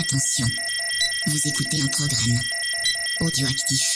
Attention, vous écoutez un programme audioactif.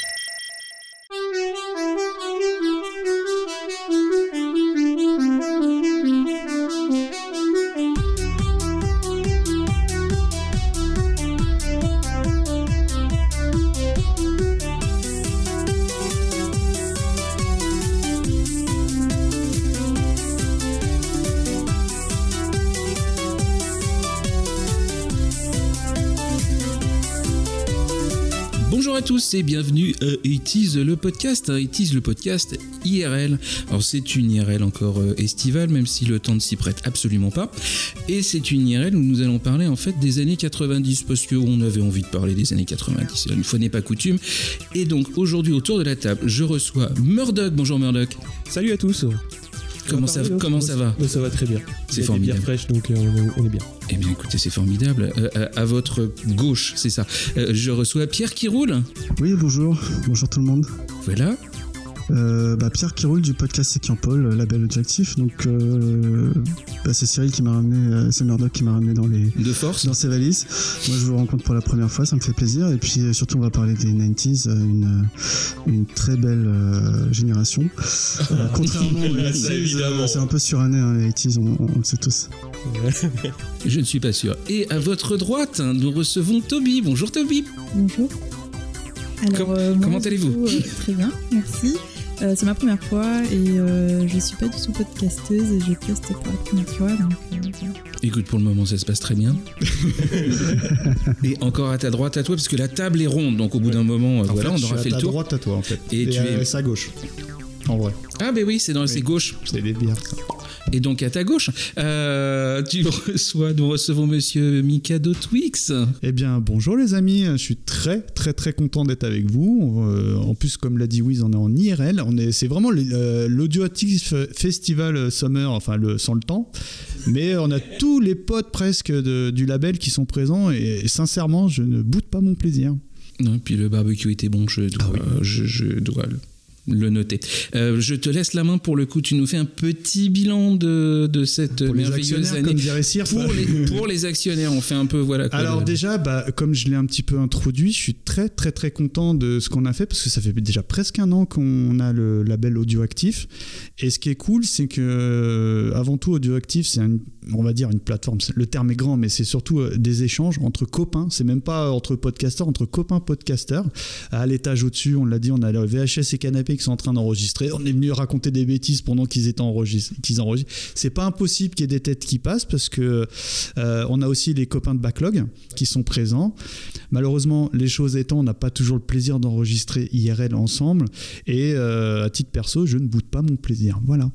Bonjour à tous et bienvenue à It Is le podcast. It Is le podcast IRL. Alors c'est une IRL encore estivale, même si le temps ne s'y prête absolument pas. Et c'est une IRL où nous allons parler en fait des années 90, parce qu'on avait envie de parler des années 90. Une fois n'est pas coutume. Et donc aujourd'hui autour de la table, je reçois Murdoch. Bonjour Murdoch. Salut à tous. Comment ça va? Ça va très bien. C'est formidable. Bien fraîche, donc on est bien. Eh bien écoutez, c'est formidable. À votre gauche, c'est ça. Je reçois Pierre qui roule. Oui, bonjour. Bonjour tout le monde. Voilà. Pierre qui roule du podcast C'est Paul, label audioactif. Donc c'est Cyril qui m'a ramené, c'est Murdoch qui m'a ramené dans ses valises. Moi je vous rencontre pour la première fois, ça me fait plaisir. Et puis surtout on va parler des 90s, une très belle génération. Contrairement aux 80s, c'est un peu suranné, hein, les 80s, on le sait tous. Je ne suis pas sûr. Et à votre droite, nous recevons Toby. Bonjour Toby. Bonjour. Alors, comment allez-vous? Très bien, merci. C'est ma première fois et je suis pas du tout podcasteuse et je teste pour la première fois. Donc, voilà. Écoute, pour le moment, ça se passe très bien. Et encore à ta droite, à toi, parce que la table est ronde, donc au bout d'un moment, on aura fait le tour. À ta droite, à toi, en fait. Et tu es à gauche. En vrai. Ah, ben oui, c'est gauche. C'est des bières, ça. Et donc à ta gauche, nous recevons monsieur Mikado Twix. Eh bien, bonjour les amis, je suis très très très content d'être avec vous. En plus, comme l'a dit Wiz, on est en IRL. C'est vraiment l'audioactif festival summer, enfin sans le temps. Mais on a tous les potes presque du label qui sont présents et sincèrement, je ne boude pas mon plaisir. Non, puis le barbecue était bon, je dois le noter. Je te laisse la main pour le coup. Tu nous fais un petit bilan de cette merveilleuse année. Comme dirait Sirf. Pour les actionnaires, on fait un peu Alors déjà, comme je l'ai un petit peu introduit, je suis très très très content de ce qu'on a fait parce que ça fait déjà presque un an qu'on a le label audioactif. Et ce qui est cool, c'est que avant tout, audioactif, c'est on va dire une plateforme. Le terme est grand, mais c'est surtout des échanges entre copains. C'est même pas entre podcasteurs, entre copains podcasteurs. À l'étage au-dessus, on l'a dit, on a le VHS et canapé qui sont en train d'enregistrer. On est venu raconter des bêtises pendant qu'ils enregistrent. C'est pas impossible qu'il y ait des têtes qui passent parce que on a aussi les copains de Backlog qui sont présents. Malheureusement, les choses étant, on n'a pas toujours le plaisir d'enregistrer IRL ensemble. Et à titre perso, je ne boude pas mon plaisir. Voilà.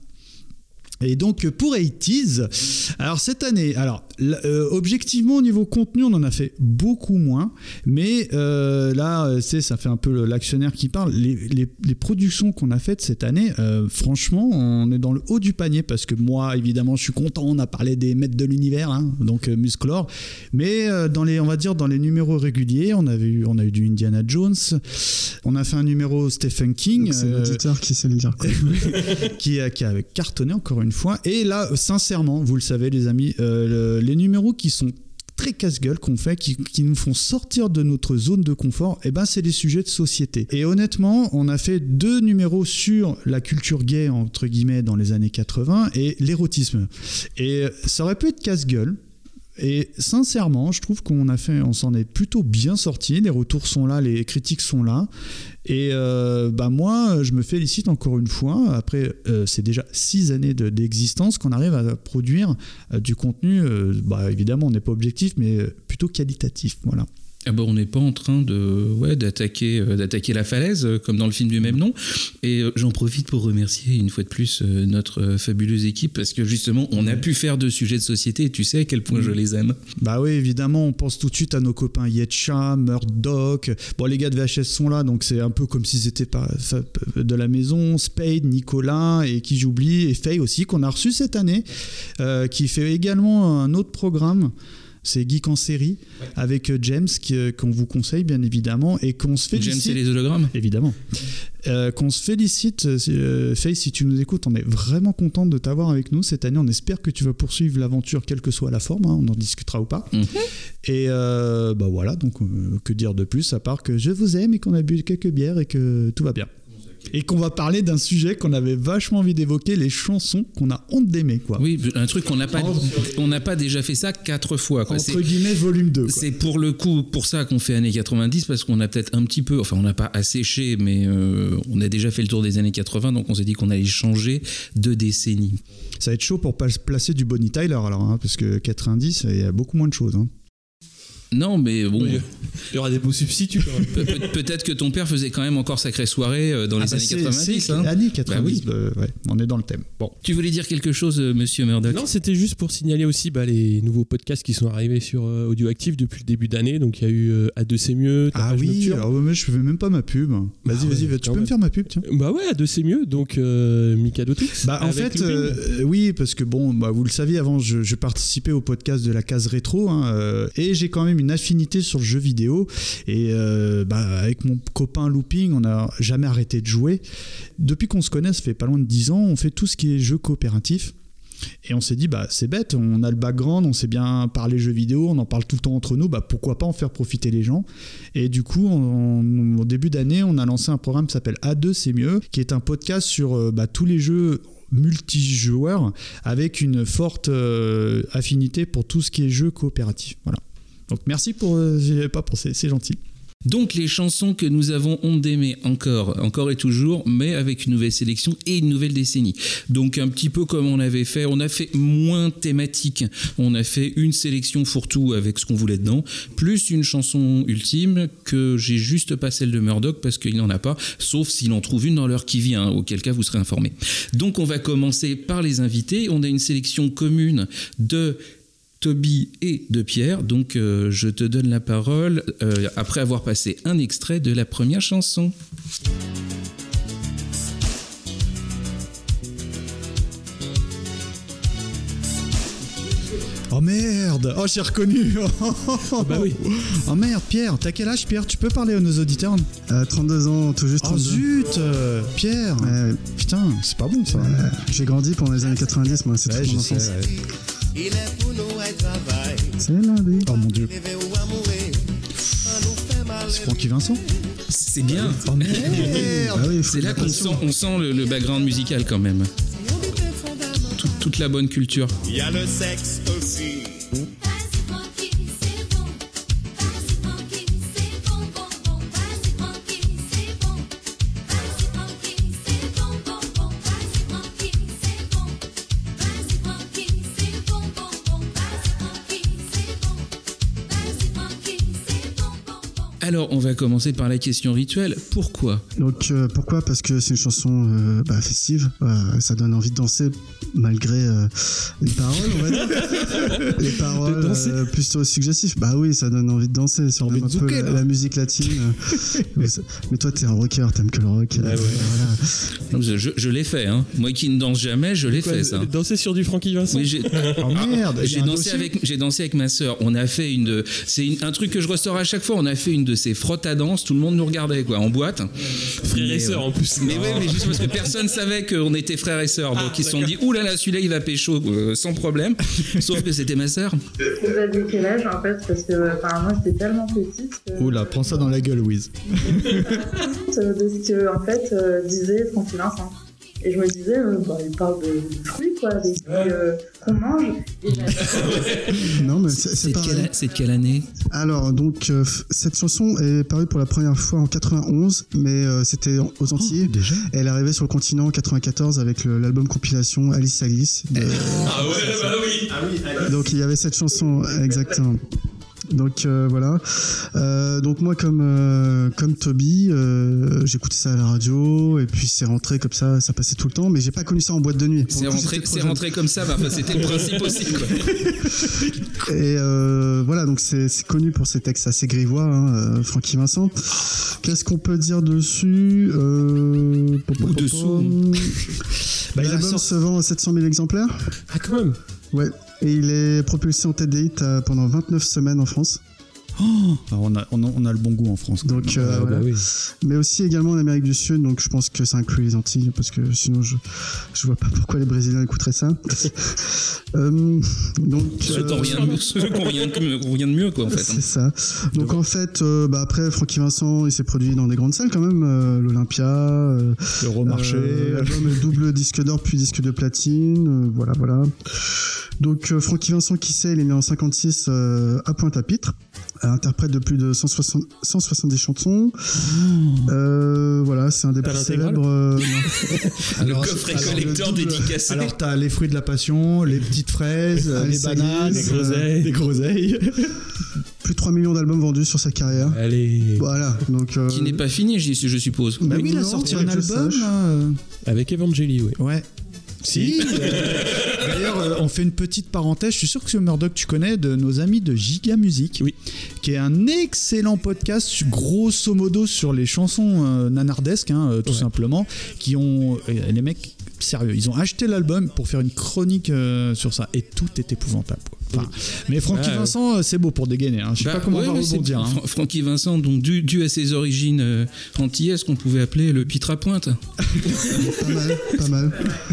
Et donc pour 80s, alors cette année, objectivement au niveau contenu on en a fait beaucoup moins, mais là ça fait un peu l'actionnaire qui parle, les productions qu'on a faites cette année, franchement on est dans le haut du panier parce que moi évidemment je suis content, on a parlé des maîtres de l'univers, hein, donc Musclor, mais dans les numéros réguliers on a eu du Indiana Jones, on a fait un numéro Stephen King, c'est l'auditeur qui sait le dire qui a cartonné encore une fois. Et là, sincèrement, vous le savez les amis, les numéros qui sont très casse-gueule qu'on fait, qui nous font sortir de notre zone de confort, c'est des sujets de société. Et honnêtement, on a fait 2 numéros sur la culture gay, entre guillemets, dans les années 80 et l'érotisme. Et ça aurait pu être casse-gueule. Et sincèrement, je trouve on s'en est plutôt bien sorti. Les retours sont là, les critiques sont là. Et moi, je me félicite encore une fois. Après, c'est déjà 6 années d'existence qu'on arrive à produire du contenu. Évidemment, on n'est pas objectif, mais plutôt qualitatif. Voilà. On n'est pas en train d'attaquer la falaise comme dans le film du même nom, et j'en profite pour remercier une fois de plus notre fabuleuse équipe parce que justement on a pu faire de sujets de société et tu sais à quel point je les aime. Bah oui, évidemment, on pense tout de suite à nos copains Yetcha, Murdoch, les gars de VHS sont là donc c'est un peu comme s'ils étaient de la maison, Spade, Nicolas et qui j'oublie, et Faye aussi qu'on a reçu cette année, qui fait également un autre programme C'est Geek en série avec James qu'on vous conseille bien évidemment et qu'on se félicite. James et les hologrammes. Évidemment. Qu'on se félicite, Faye, si tu nous écoutes, on est vraiment content de t'avoir avec nous cette année. On espère que tu vas poursuivre l'aventure, quelle que soit la forme. On en discutera ou pas. Et voilà, donc que dire de plus à part que je vous aime et qu'on a bu quelques bières et que tout va bien. Et qu'on va parler d'un sujet qu'on avait vachement envie d'évoquer, les chansons qu'on a honte d'aimer, quoi. Oui, un truc qu'on n'a pas déjà fait ça 4 fois, quoi. Entre guillemets, volume 2. Quoi. C'est pour le coup, pour ça qu'on fait années 90, parce qu'on a peut-être un petit peu, enfin on n'a pas asséché, mais on a déjà fait le tour des années 80, donc on s'est dit qu'on allait changer de décennie. Ça va être chaud pour placer du Bonnie Tyler, alors, parce que 90, il y a beaucoup moins de choses, Non, mais bon. Oui, il y aura des beaux substituts quand même. Peut-être que ton père faisait quand même encore sacrée soirée dans les années 90. C'est années 90, ouais, on est dans le thème. Bon. Tu voulais dire quelque chose, monsieur Murdoch ? Non, c'était juste pour signaler aussi les nouveaux podcasts qui sont arrivés sur Audioactif depuis le début d'année. Donc il y a eu A2 c'est mieux. Ah oui, alors, mais je fais même pas ma pub. Vas-y, tu peux me faire ma pub, tiens. Bah ouais, A2 c'est mieux, donc Mikadotrix. En fait, oui, parce que bon, vous le saviez avant, je participais au podcast de la case rétro, et j'ai quand même une affinité sur le jeu vidéo et avec mon copain Looping on n'a jamais arrêté de jouer depuis qu'on se connaît, ça fait pas loin de 10 ans, on fait tout ce qui est jeu coopératif et on s'est dit c'est bête, on a le background, on sait bien parler jeux vidéo, on en parle tout le temps entre nous, pourquoi pas en faire profiter les gens. Et du coup au début d'année on a lancé un programme qui s'appelle A2 c'est mieux, qui est un podcast sur tous les jeux multijoueurs avec une forte affinité pour tout ce qui est jeu coopératif. Voilà. Donc merci pour c'est gentil. Donc les chansons que nous avons honte d'aimer encore et toujours, mais avec une nouvelle sélection et une nouvelle décennie. Donc un petit peu comme on a fait moins thématique. On a fait une sélection fourre-tout avec ce qu'on voulait dedans, plus une chanson ultime que j'ai juste pas celle de Murdoch parce qu'il n'en a pas, sauf s'il en trouve une dans l'heure qui vient, auquel cas vous serez informés. Donc on va commencer par les invités. On a une sélection commune de Toby et de Pierre, donc je te donne la parole après avoir passé un extrait de la première chanson. Oh merde! Oh, j'ai reconnu! Bah oui! Oh merde, Pierre, t'as quel âge, Pierre? Tu peux parler à nos auditeurs? 32 ans, tout juste 32. Oh zut! Pierre! Putain, c'est pas bon ça! J'ai grandi pendant les années 90, moi, c'est toute mon enfance. C'est lundi. Oh mon dieu! C'est Francky Vincent? C'est bien! Oh merde! C'est là qu'on sent le background musical quand même. Toute la bonne culture. Il y a le sexe aussi. Alors, on va commencer par la question rituelle. Pourquoi ? Donc, pourquoi ? Parce que c'est une chanson festive. Ça donne envie de danser malgré les paroles, on va dire. Les paroles plutôt suggestives. Bah oui, ça donne envie de danser. Si on aime un peu la musique latine. Mais toi, t'es un rocker, t'aimes que le rock. Ouais. Voilà. Je l'ai fait. Moi qui ne danse jamais, je l'ai fait ça. Danser sur du Francky Vincent. Oui, merde. J'ai dansé avec ma sœur. On a fait un truc que je ressors à chaque fois. On a fait une de ces frottes à danse, tout le monde nous regardait en boîte. Frères et sœurs en plus. Mais juste parce que personne savait qu'on était frères et sœurs, donc ils se sont dit oulala, celui-là il va pécho sans problème. Sauf que c'était ma sœur. Vous avez quel âge en fait? Parce que moi j'étais tellement petite. Oula, prends ça dans la gueule, Wiz. De ce que en fait disait Francky Vincent. Et je me disais, il parle de fruits, quoi, des fruits qu'on mange. Non, mais c'est de quelle année? Alors, donc, cette chanson est parue pour la première fois en 91, mais c'était aux Antilles. Déjà Elle est arrivée sur le continent en 94 avec l'album compilation Alice Alice. Ah ouais, bah oui. Donc, il y avait cette chanson, exactement. Donc voilà. Donc moi comme Toby, j'écoutais ça à la radio et puis c'est rentré comme ça passait tout le temps, mais j'ai pas connu ça en boîte de nuit. C'est rentré comme ça, c'était le principe aussi, quoi. Et voilà, donc c'est connu pour ses textes assez grivois, Francky Vincent. Qu'est-ce qu'on peut dire dessus? Dessous. L'album se vend à 700 000 exemplaires. Ah quand même. Ouais. Et il est propulsé en tête des hits pendant 29 semaines en France. Alors on a le bon goût en France. Donc voilà. Bah oui. Mais aussi également en Amérique du Sud, donc je pense que ça inclut les Antilles, parce que sinon je vois pas pourquoi les Brésiliens écouteraient ça. Donc ceux qui n'ont rien de mieux, quoi, en fait. C'est ça. Donc en fait, après Francky Vincent, il s'est produit dans des grandes salles quand même, l'Olympia, l'Euromarché, l'album double disque d'or puis disque de platine, voilà. Donc Francky Vincent, qui sait, il est né en 56 à Pointe-à-Pitre. Interprète de plus de 170 chansons. Voilà, c'est un des plus célèbres. Le coffret collector dédicacé. Alors, t'as les fruits de la passion, les petites fraises, les bananes, les groseilles. Plus de 3 millions d'albums vendus sur sa carrière. Allez. Voilà. Donc, qui n'est pas fini, je suppose. Bah oui, il a sorti un album. Avec Evangeli, oui. Ouais. Si. D'ailleurs, on fait une petite parenthèse. Je suis sûr que Murdoch, tu connais, de nos amis de Giga Music, oui, qui est un excellent podcast, grosso modo, sur les chansons nanardesques, tout simplement, qui ont les mecs sérieux. Ils ont acheté l'album pour faire une chronique sur ça, et tout est épouvantable. Enfin, mais Francky Vincent, c'est beau pour dégainer. Je sais pas comment on va rebondir. Francky Vincent, donc dû à ses origines antillaises, qu'on pouvait appeler le Pitre à Pointe. Pas mal.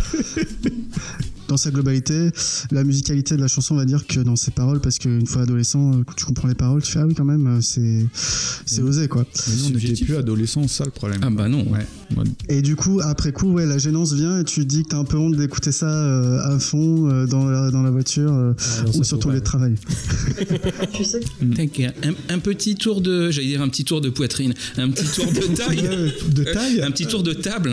Dans sa globalité, la musicalité de la chanson, on va dire que dans ses paroles, parce qu'une fois adolescent, quand tu comprends les paroles, tu fais ah oui, quand même, c'est osé, quoi. Mais nous, on n'était plus adolescents, c'est ça le problème. Ah bah non. Ouais. Et du coup, après coup, la gênance vient et tu te dis que t'as un peu honte d'écouter ça à fond dans la voiture ou sur ton lieu de travail. Tu sais un petit tour de, j'allais dire un petit tour de poitrine, un petit tour de taille. De taille un petit tour de table.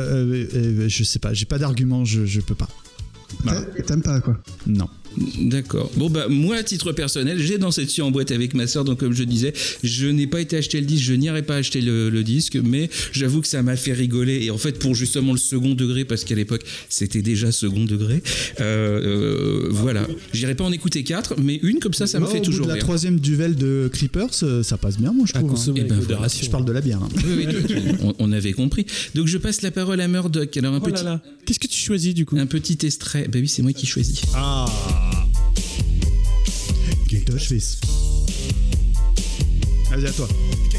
Je sais pas, j'ai pas d'argument, je peux pas. Voilà. T'aimes pas, quoi? Non. D'accord. Bon, moi, à titre personnel, j'ai dansé dessus en boîte avec ma sœur, donc comme je disais, je n'ai pas été acheter le disque, je n'irai pas acheter le disque, mais j'avoue que ça m'a fait rigoler, et en fait, pour justement le second degré, parce qu'à l'époque, c'était déjà second degré, voilà. J'irai pas en écouter 4, mais une comme ça me fait toujours rire. La troisième duvel de Creepers, ça passe bien, moi, je trouve. Je parle de la bière. Oui, on avait compris. Donc, je passe la parole à Murdoch. Alors, Qu'est-ce que tu choisis, du coup? Un petit extrait. Bah oui, c'est moi qui choisis. Ah. Can't touch this. Vas-y, à toi.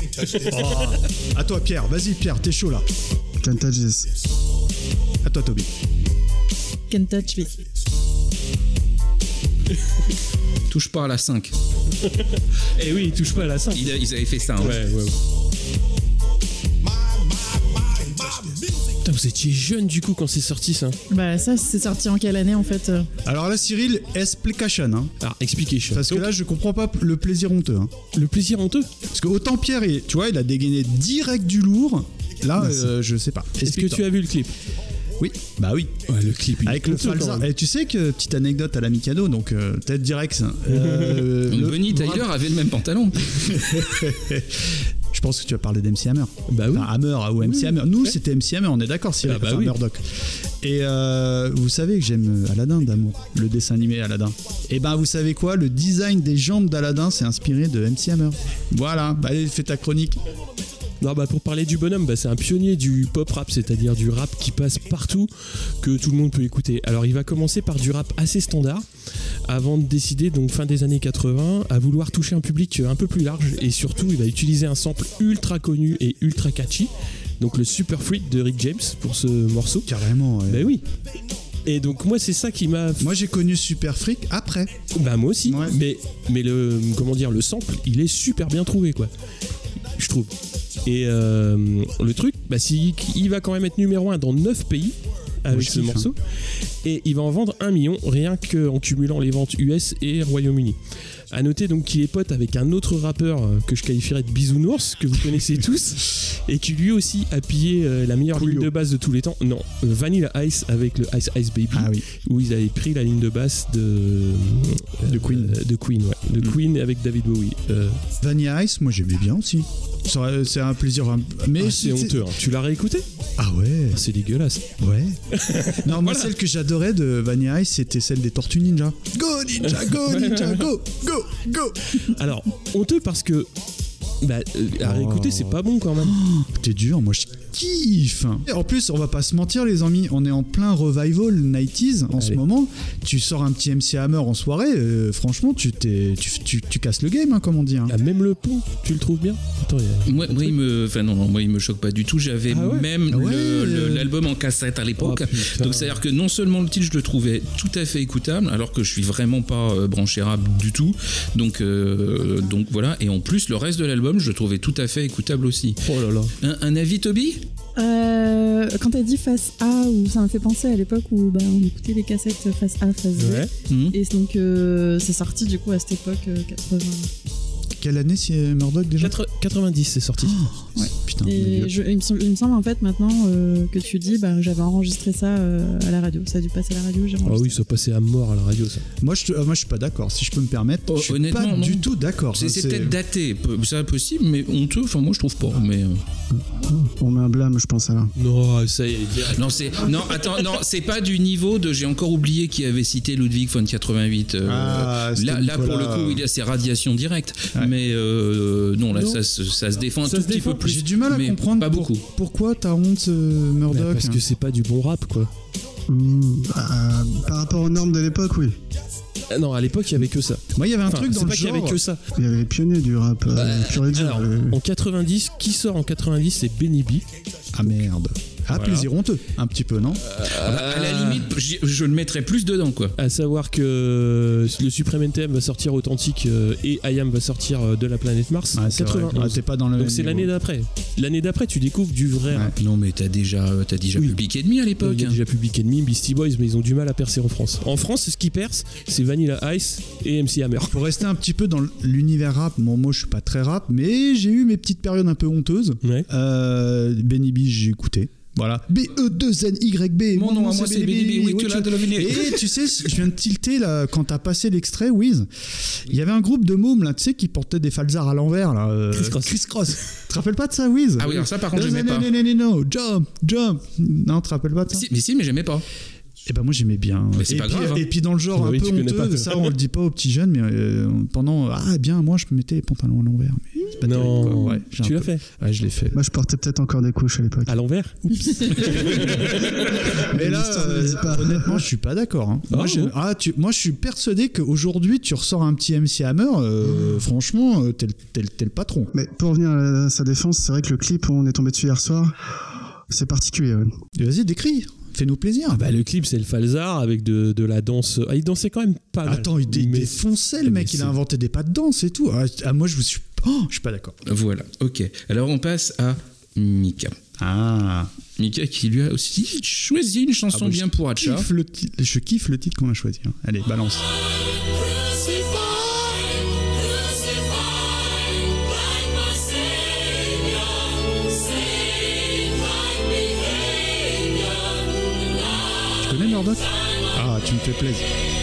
À toi, Pierre. Vas-y, Pierre, t'es chaud là. Can't touch this. À toi, Toby. Can't touch this. Touche pas à la 5. Eh oui, touche pas à la 5. Ils avaient fait ça. Hein. Ouais. Putain, vous étiez jeune du coup quand c'est sorti ça? Bah ça c'est sorti en quelle année en fait? Alors là, Cyril, explication. Alors explication. Parce que là, je comprends pas le plaisir honteux. Le plaisir honteux? Parce que autant Pierre, tu vois, il a dégainé direct du lourd. Là, je sais pas. Est-ce que tu as vu le clip? Oui, bah oui. Ouais, le clip. Avec le falsa. Et tu sais que, petite anecdote à la Mikado, donc tête direct. Bonnie Tyler avait le même pantalon. Je pense que tu as parlé d'MC Hammer. Bah oui. Enfin, Hammer ou MC Hammer. Nous, c'était MC Hammer, on est d'accord, si oui. Murdoch. Et vous savez que j'aime Aladdin d'amour, le dessin animé Aladdin. Et ben, vous savez quoi? Le design des jambes d'Aladdin, c'est inspiré de MC Hammer. Voilà, allez, fais ta chronique. Non, pour parler du bonhomme, c'est un pionnier du pop rap, c'est-à-dire du rap qui passe partout, que tout le monde peut écouter. Alors il va commencer par du rap assez standard, avant de décider, donc fin des années 80, à vouloir toucher un public un peu plus large, et surtout il va utiliser un sample ultra connu et ultra catchy, donc le Super Freak de Rick James pour ce morceau. Carrément, ouais. Ben oui. Et donc moi c'est ça qui m'a... Moi j'ai connu Super Freak après. Bah moi aussi, ouais. mais le sample, il est super bien trouvé, quoi. Je trouve. Et le truc, il va quand même être numéro 1 dans 9 pays avec ce morceau. Et il va en vendre 1 million rien qu'en cumulant les ventes US et Royaume-Uni. À noter donc qu'il est pote avec un autre rappeur que je qualifierais de Bisounours, que vous connaissez tous, et qui lui aussi a pillé la meilleure ligne de basse de tous les temps. Non, Vanilla Ice avec le Ice Ice Baby, où ils avaient pris la ligne de basse de Queen. De Queen, ouais. De Queen avec David Bowie. Vanilla Ice, moi j'aimais bien aussi. C'est un plaisir. Mais c'est honteux. Hein. Tu l'as réécouté? Ah ouais. C'est dégueulasse. Ouais. Non, moi celle que j'adorais de Vanilla Ice, c'était celle des Tortues Ninja. Go Ninja, go Ninja, go, go, go. Alors, honteux parce que Écoutez, c'est pas bon quand même. T'es dur, moi je kiffe. Et en plus, on va pas se mentir les amis, on est en plein revival 90s en ce moment. Tu sors un petit MC Hammer en soirée, franchement tu casses le game, hein, comme on dit. Hein. Même le pont, tu le trouves bien? Attends, moi il me choque pas du tout. J'avais l'album en cassette à l'époque. Donc c'est-à-dire que non seulement le titre je le trouvais tout à fait écoutable, alors que je suis vraiment pas branché rap du tout. Donc voilà. Et en plus le reste de l'album je le trouvais tout à fait écoutable aussi. Oh là là. Un avis, Toby? Quand t'as dit face A, ça m'a fait penser à l'époque où on écoutait les cassettes face A, face B. Et donc c'est sorti du coup à cette époque 80. Quelle année c'est Murdoch déjà? 90 c'est sorti. Ouais. Putain. Et il me semble en fait maintenant que tu dis, j'avais enregistré ça à la radio. Ça a dû passer à la radio. Ah oui, ça passait à mort à la radio ça. Moi je suis pas d'accord. Si je peux me permettre, je suis honnêtement, pas du tout d'accord. C'est peut-être daté, c'est possible, mais honteux. Enfin moi je trouve pas. Mais on met un blâme, je pense à là. Non, ça y est. Direct. Non, c'est pas du niveau de. J'ai encore oublié qui avait cité Ludwig von 88. Là pour le coup, il y a ses radiations directes. Ouais. Mais non, là ça se défend un tout petit peu plus. J'ai du mal à comprendre pas beaucoup. Pourquoi t'as honte, Murdoch? Parce que c'est pas du bon rap, quoi. Par rapport aux normes de l'époque, oui. Non, à l'époque, il y avait que ça. Moi, il y avait un truc dans le genre. C'est pas qu'il y avait que ça. Il y avait les pionniers du rap pur et dur. En 90, qui sort en 90, c'est Benny B. Ah merde. Voilà. Plaisir honteux, un petit peu, non? À la limite, je le mettrais plus dedans, quoi. À savoir que le Supreme NTM va sortir Authentique et IAM va sortir de la planète Mars en 91. T'es pas dans le donc c'est l'année d'après. L'année d'après, tu découvres du vrai rap. Non, mais t'as déjà Public Enemy à l'époque. Il y a déjà Public Enemy, Beastie Boys, mais ils ont du mal à percer en France. En France, ce qui perce, c'est Vanilla Ice et MC Hammer. Pour rester un petit peu dans l'univers rap, moi je suis pas très rap, mais j'ai eu mes petites périodes un peu honteuses. Ouais. Benny B, j'ai écouté. Voilà. B-E-2-N-Y-B. Mon nom à moi c'est Benny B. Oui, tu l'as deviné. Et tu sais, je viens de tilter là, quand t'as passé l'extrait, Wiz. Il y avait un groupe de mômes là, tu sais, qui portaient des falzars à l'envers là. Chris Cross. Tu te rappelles pas de ça, Wiz? Ah oui, alors ça par contre j'aimais pas. Non, jump. Non, tu te rappelles pas de ça? Mais j'aimais pas. Et ben moi j'aimais bien. Mais c'est pas grave. Et puis dans le genre un peu honteux, ça on le dit pas aux petits jeunes, mais pendant moi je me mettais les pantalons à l'envers. Mais c'est pas non, terrible, quoi. Ouais, tu l'as fait? Ouais, je l'ai fait. Moi je portais peut-être encore des couches à l'époque. À l'envers? Mais là, honnêtement, je suis pas d'accord. Hein. Moi je suis persuadé qu'aujourd'hui tu ressors un petit MC Hammer, franchement, t'es le patron. Mais pour revenir à sa défense, c'est vrai que le clip où on est tombé dessus hier soir, c'est particulier. Ouais. Vas-y, décris. Fais-nous plaisir. Le clip, c'est le falzar avec de la danse. Il dansait quand même pas mal. Attends, il défonçait le mec. Il a inventé des pas de danse et tout. Moi, je suis pas d'accord. Voilà, ok. Alors, on passe à Mika. Mika qui lui a aussi choisi une chanson bien pour Hatcha. Je kiffe le titre qu'on a choisi. Hein. Allez, balance. Tu connais Murdoch? Ah, tu me fais plaisir.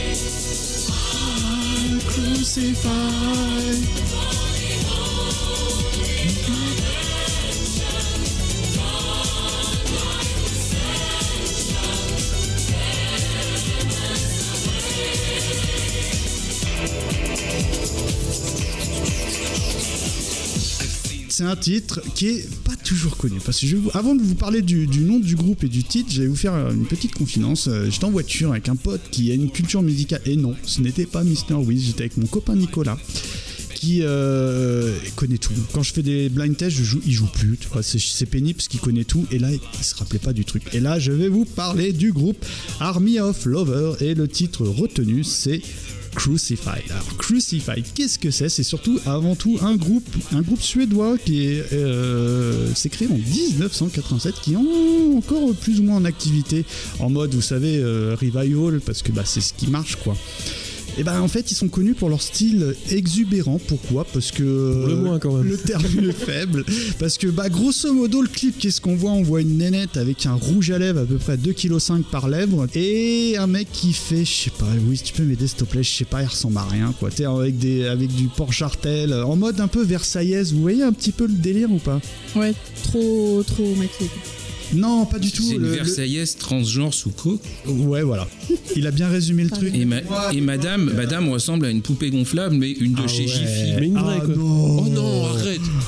C'est un titre qui est pas toujours connu. Parce que avant de vous parler du nom du groupe et du titre, je vais vous faire une petite confidence. J'étais en voiture avec un pote qui a une culture musicale. Et non, ce n'était pas Mr. Wiz. J'étais avec mon copain Nicolas qui connaît tout. Quand je fais des blind tests, il joue plus. Tu vois, c'est pénible parce qu'il connaît tout. Et là, il se rappelait pas du truc. Et là, je vais vous parler du groupe Army of Lovers. Et le titre retenu, c'est Crucified. Alors Crucified, qu'est-ce que c'est? C'est surtout avant tout un groupe suédois qui s'est créé en 1987, qui est encore plus ou moins en activité, en mode, vous savez, revival, parce que c'est ce qui marche, quoi. Et en fait ils sont connus pour leur style exubérant. Pourquoi? Parce que pour le moins quand même. Le terme est faible. Parce que grosso modo le clip, qu'est-ce qu'on voit? On voit une nénette avec un rouge à lèvres à peu près 2,5 kg par lèvre et un mec qui fait, je sais pas, oui, si tu peux m'aider s'il te plaît, je sais pas, il ressemble à rien quoi. T'es avec du Porsche Artel, en mode un peu versaillaise. Vous voyez un petit peu le délire ou pas? Ouais, trop maquillé. Non, pas du tout. C'est une Versaillaise transgenre sous coke. Ouais, voilà. Il a bien résumé le truc. Et madame ressemble à une poupée gonflable, mais une de chez Jiffy. Mais une vraie, quoi. Non. Oh non, arrête.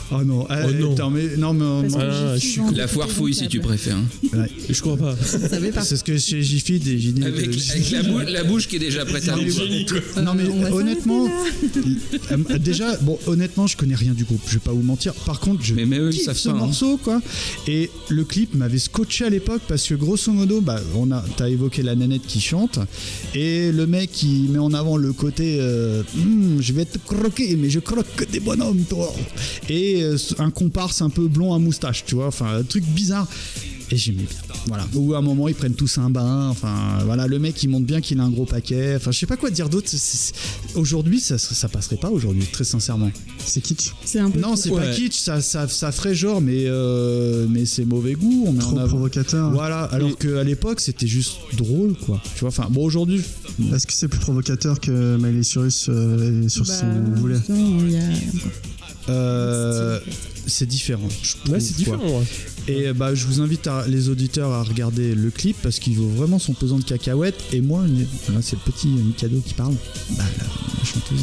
Oh non, attends, je suis la foire fouille si tu préfères. Ouais. Je crois pas. C'est ce que chez Jiffy des génies. Avec la bouche qui est déjà prête à non mais honnêtement, déjà, honnêtement, je connais rien du groupe, je vais pas vous mentir. Par contre, je kiffe ce morceau, quoi. Et le clip m'avait scotché à l'époque parce que grosso modo, t'as évoqué la nanette qui chante et le mec qui met en avant le côté je vais te croquer, mais je croque que des bonhommes, toi. Et un comparse un peu blond à moustache, tu vois, enfin un truc bizarre. Et j'aimais bien. Voilà. Ou à un moment ils prennent tous un bain. Enfin voilà, le mec il montre bien qu'il a un gros paquet. Enfin je sais pas quoi dire d'autre. Aujourd'hui ça passerait pas aujourd'hui, très sincèrement. C'est kitsch. C'est un peu. Non, c'est pas kitsch. Ça ferait genre, mais c'est mauvais goût. On trop provocateur. Voilà. Alors qu'à l'époque c'était juste drôle, quoi. Tu vois. Enfin bon, aujourd'hui. Est-ce que c'est plus provocateur que Miley Cyrus sur son boulet? C'est différent. C'est différent. Ouais. Et je vous invite les auditeurs à regarder le clip parce qu'il vaut vraiment son pesant de cacahuètes. Et moi, là c'est le petit Mikado qui parle. La chanteuse,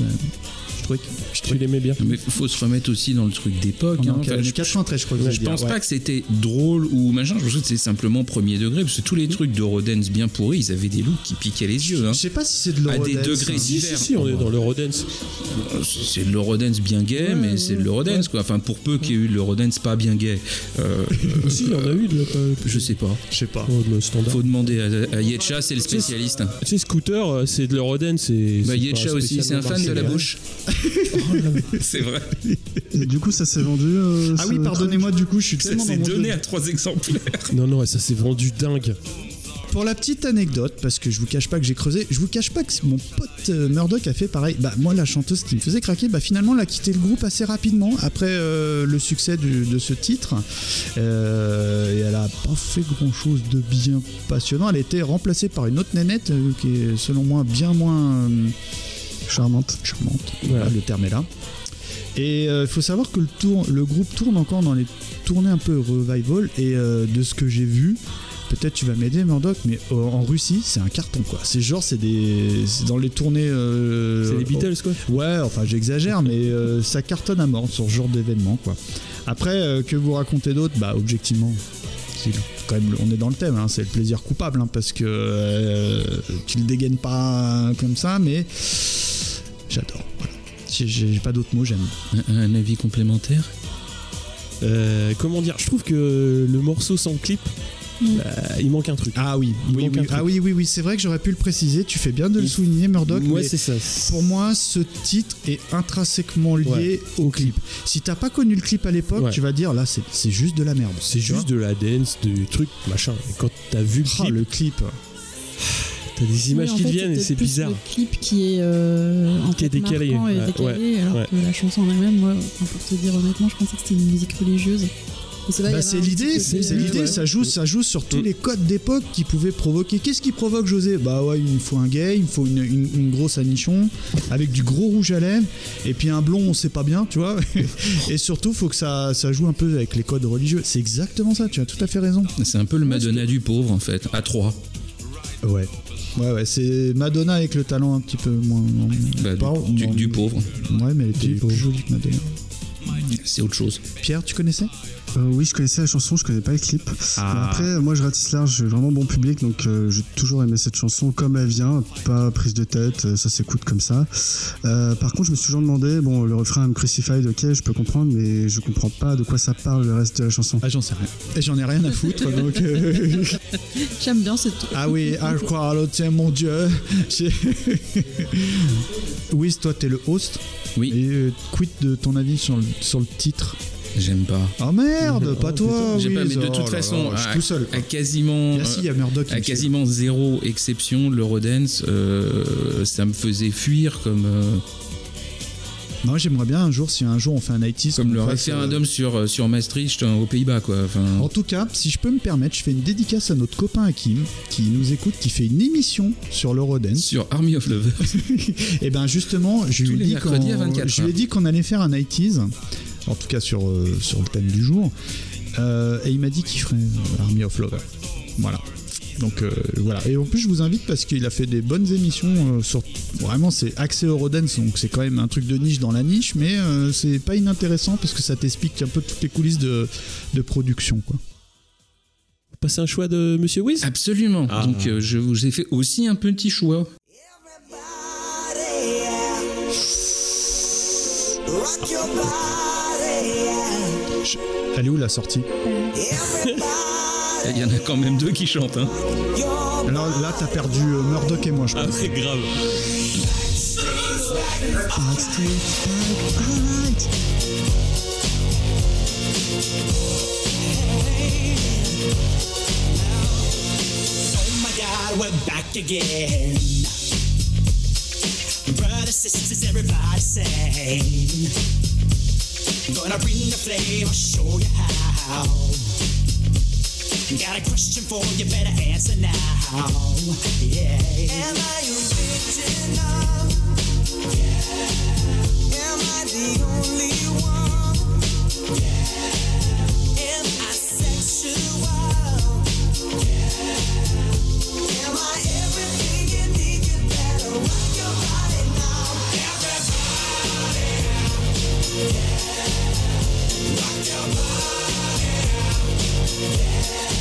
tu l'aimais bien. Mais faut se remettre aussi dans le truc d'époque. Je 93, je crois. Je pense pas que c'était drôle ou machin. Je pense que c'est simplement premier degré parce que tous les trucs d'Eurodance bien pourris, ils avaient des looks qui piquaient les yeux. Je sais pas si c'est de l'Eurodance. À des degrés divers. Si, on est dans l'Eurodance. C'est de l'Eurodance bien gay, mais c'est de l'Eurodance, quoi. Enfin, pour peu qu'il y ait eu de l'Eurodance pas bien gay. Si, il y en a eu de. Je sais pas. Standard. Faut demander à Yetcha, c'est le spécialiste. Tu sais, Scooter, c'est de l'Eurodance. Yetcha aussi, c'est un fan de la bouche. C'est vrai. Et du coup, ça s'est vendu. Ah oui, pardonnez-moi, du coup, je suis tellement. Ça s'est donné à 3 exemplaires. Non, ça s'est vendu dingue. Pour la petite anecdote, parce que je vous cache pas que j'ai creusé, je vous cache pas que mon pote Murdoch a fait pareil. Moi, la chanteuse qui me faisait craquer, finalement, elle a quitté le groupe assez rapidement après le succès de ce titre. Et elle a pas fait grand chose de bien passionnant. Elle a été remplacée par une autre nénette qui est, selon moi, bien moins. Charmante. Voilà, le terme est là. Et il faut savoir que le groupe tourne encore dans les tournées un peu revival. Et de ce que j'ai vu, peut-être tu vas m'aider, Murdoch, mais en Russie, c'est un carton, quoi. C'est dans les tournées. C'est les Beatles, quoi. Ouais, enfin j'exagère, mais ça cartonne à mort sur ce genre d'événement, quoi. Après, que vous racontez d'autre, objectivement. Quand même, on est dans le thème, c'est le plaisir coupable, parce que tu le dégaines pas comme ça, mais j'adore. Voilà. J'ai pas d'autres mots, j'aime. Un avis complémentaire comment dire, je trouve que le morceau sans clip, il manque un truc. Ah oui, c'est vrai que j'aurais pu le préciser. Tu fais bien de le souligner, Murdoch. Ouais, c'est ça. Pour moi, ce titre est intrinsèquement lié au clip. Si t'as pas connu le clip à l'époque, tu vas dire là, c'est juste de la merde. C'est juste de la dance, du truc, machin. Et quand t'as vu le clip, t'as des images qui viennent et c'est bizarre. Le clip qui est décalé, alors que la chanson en elle-même, moi, pour te dire honnêtement, je pensais que c'était une musique religieuse. C'est l'idée, ça joue sur tous les codes d'époque qui pouvaient provoquer. Qu'est-ce qui provoque, José ? Il me faut un gay, il me faut une grosse anichon avec du gros rouge à lèvres et puis un blond, on sait pas bien, tu vois. Et surtout, faut que ça joue un peu avec les codes religieux. C'est exactement ça, tu as tout à fait raison. C'est un peu le Madonna du pauvre, en fait, à 3. Ouais, c'est Madonna avec le talent un petit peu moins. Du pauvre. Ouais, mais elle était plus jolie que Madonna. C'est autre chose. Pierre, tu connaissais ? Oui, je connaissais la chanson, je connais pas le clip. Après, moi je ratisse large, j'ai vraiment bon public, donc j'ai toujours aimé cette chanson comme elle vient, pas prise de tête, ça s'écoute comme ça. Par contre, je me suis toujours demandé, le refrain I'm crucified, ok, je peux comprendre, mais je comprends pas de quoi ça parle le reste de la chanson. J'en sais rien. Et j'en ai rien à foutre, donc. J'aime bien cette. Ah oui, je crois à l'autre, tiens, mon Dieu. Oui, toi t'es le host. Oui. Et quid de ton avis sur le titre ? J'aime pas. Oh merde, pas toi. J'aime pas, mais de toute façon, je suis tout seul. À quasiment, à quasiment zéro exception, l'Eurodance, ça me faisait fuir comme. Moi, j'aimerais bien un jour, si un jour on fait un 90s. Comme le référendum sur Maastricht aux Pays-Bas, quoi. En tout cas, si je peux me permettre, je fais une dédicace à notre copain Hakim, qui nous écoute, qui fait une émission sur l'Eurodance. Sur Army of Lovers. Et ben justement, je lui ai dit qu'on allait faire un 90s. En tout cas sur le thème du jour, et il m'a dit qu'il ferait Army of Lovers. Voilà. Donc voilà. Et en plus, je vous invite parce qu'il a fait des bonnes émissions sur. Vraiment, c'est axé Eurodance, donc c'est quand même un truc de niche dans la niche, mais c'est pas inintéressant parce que ça t'explique un peu toutes les coulisses de production, quoi. Passer un choix de Monsieur Wiz ? Absolument. Donc je vous ai fait aussi un petit choix. Elle est où la sortie? Il y en a quand même 2 qui chantent. Hein. Alors là, t'as perdu Murdoch et moi, je crois. Ah, c'est grave. We're back again. Brothers, sisters, everybody say, gonna bring the flame, I'll show you how. Got a question for you, better answer now. Yeah. Am I original? Yeah. Am I the only one? Yeah. Am I sexual? Yeah. Am I everything you need? You better rock your body now. Everybody, yeah. Rock your body, yeah.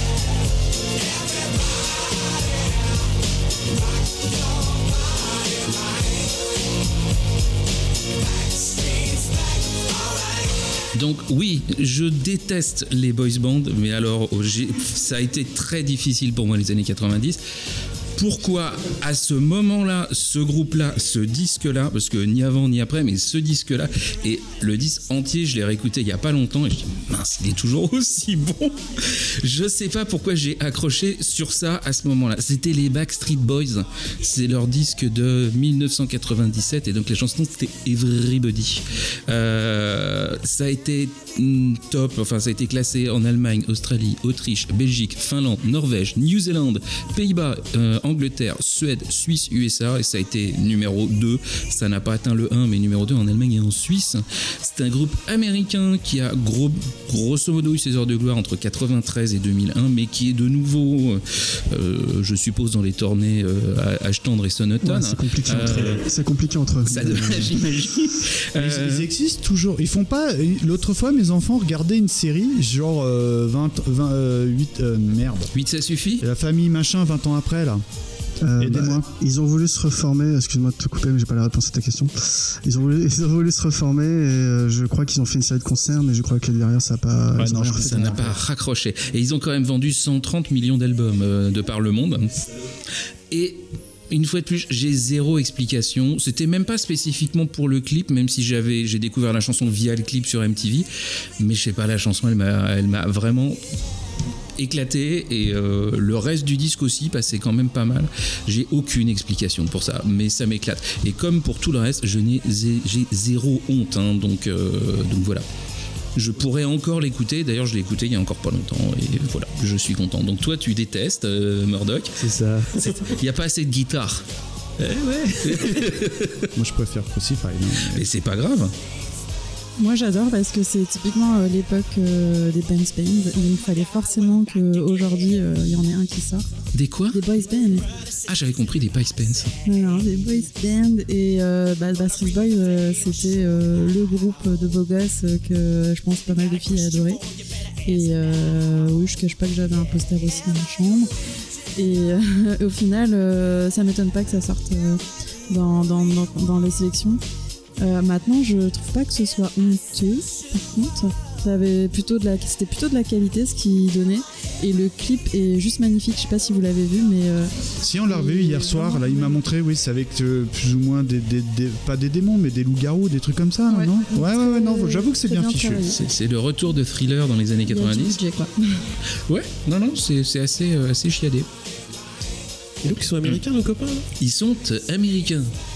Donc oui, je déteste les boys bands, mais alors ça a été très difficile pour moi les années 90. Pourquoi à ce moment-là, ce groupe-là, ce disque-là, parce que ni avant ni après, mais ce disque-là, et le disque entier, je l'ai réécouté il n'y a pas longtemps, et je dis mince, il est toujours aussi bon. Je sais pas pourquoi j'ai accroché sur ça à ce moment-là. C'était les Backstreet Boys, c'est leur disque de 1997, et donc la chanson c'était Everybody. Ça a été top, enfin ça a été classé en Allemagne, Australie, Autriche, Belgique, Finlande, Norvège, New-Zélande, Pays-Bas, Angleterre, Suède, Suisse, USA, et ça a été numéro 2. Ça n'a pas atteint le 1, mais numéro 2 en Allemagne et en Suisse. C'est un groupe américain qui a grosso modo eu ses heures de gloire entre 93 et 2001, mais qui est de nouveau, je suppose, dans les tournées Ashtandre et Sonotone. Ouais, c'est compliqué entre eux. J'imagine. Ils existent toujours. Ils font pas. L'autre fois, mes enfants regardaient une série, genre 8, ça suffit. La famille machin, 20 ans après, là. Aidez-moi. Ils ont voulu se reformer, excuse-moi de te couper, mais j'ai pas la réponse à ta question. Ils ont voulu se reformer et je crois qu'ils ont fait une série de concerts, mais je crois que derrière ça n'a pas. Ouais, non, ça n'a pas raccroché. Et ils ont quand même vendu 130 millions d'albums de par le monde. Et une fois de plus, j'ai zéro explication. C'était même pas spécifiquement pour le clip, même si j'ai découvert la chanson via le clip sur MTV. Mais je sais pas, la chanson, elle m'a vraiment éclaté, et le reste du disque aussi passait quand même pas mal. J'ai aucune explication pour ça, mais ça m'éclate. Et comme pour tout le reste, j'ai zéro honte, hein, donc voilà. Je pourrais encore l'écouter, d'ailleurs je l'ai écouté il y a encore pas longtemps, et voilà, je suis content. Donc toi tu détestes Murdoch. C'est ça. Il n'y a pas assez de guitare. Ouais. Moi je préfère Crucify. Mais c'est pas grave. Moi j'adore parce que c'est typiquement l'époque des boys bands. Il fallait forcément qu'aujourd'hui il y en ait un qui sort. Des quoi? Des boys bands. Ah, j'avais compris, des Pipe Spence. Non, des boys bands. Et Backstreet Boys, c'était le groupe de beaux gosses que je pense pas mal de filles adoraient. Et oui, je cache pas que j'avais un poster aussi dans ma chambre. Et au final, ça m'étonne pas que ça sorte dans les sélections. Maintenant, je trouve pas que ce soit honteux. Par contre, c'était plutôt de la qualité ce qu'il donnait, et le clip est juste magnifique. Je sais pas si vous l'avez vu, mais si on l'a revu hier soir, là il m'a montré, oui, c'est avec plus ou moins pas des démons, mais des loups-garous, des trucs comme ça, ouais. Non ouais, non, j'avoue que c'est bien fichu. C'est le retour de Thriller dans les années 90. Il y a du budget, quoi. Ouais, non, c'est assez chiadé. Et donc ils sont américains, nos copains là ? Ils sont américains.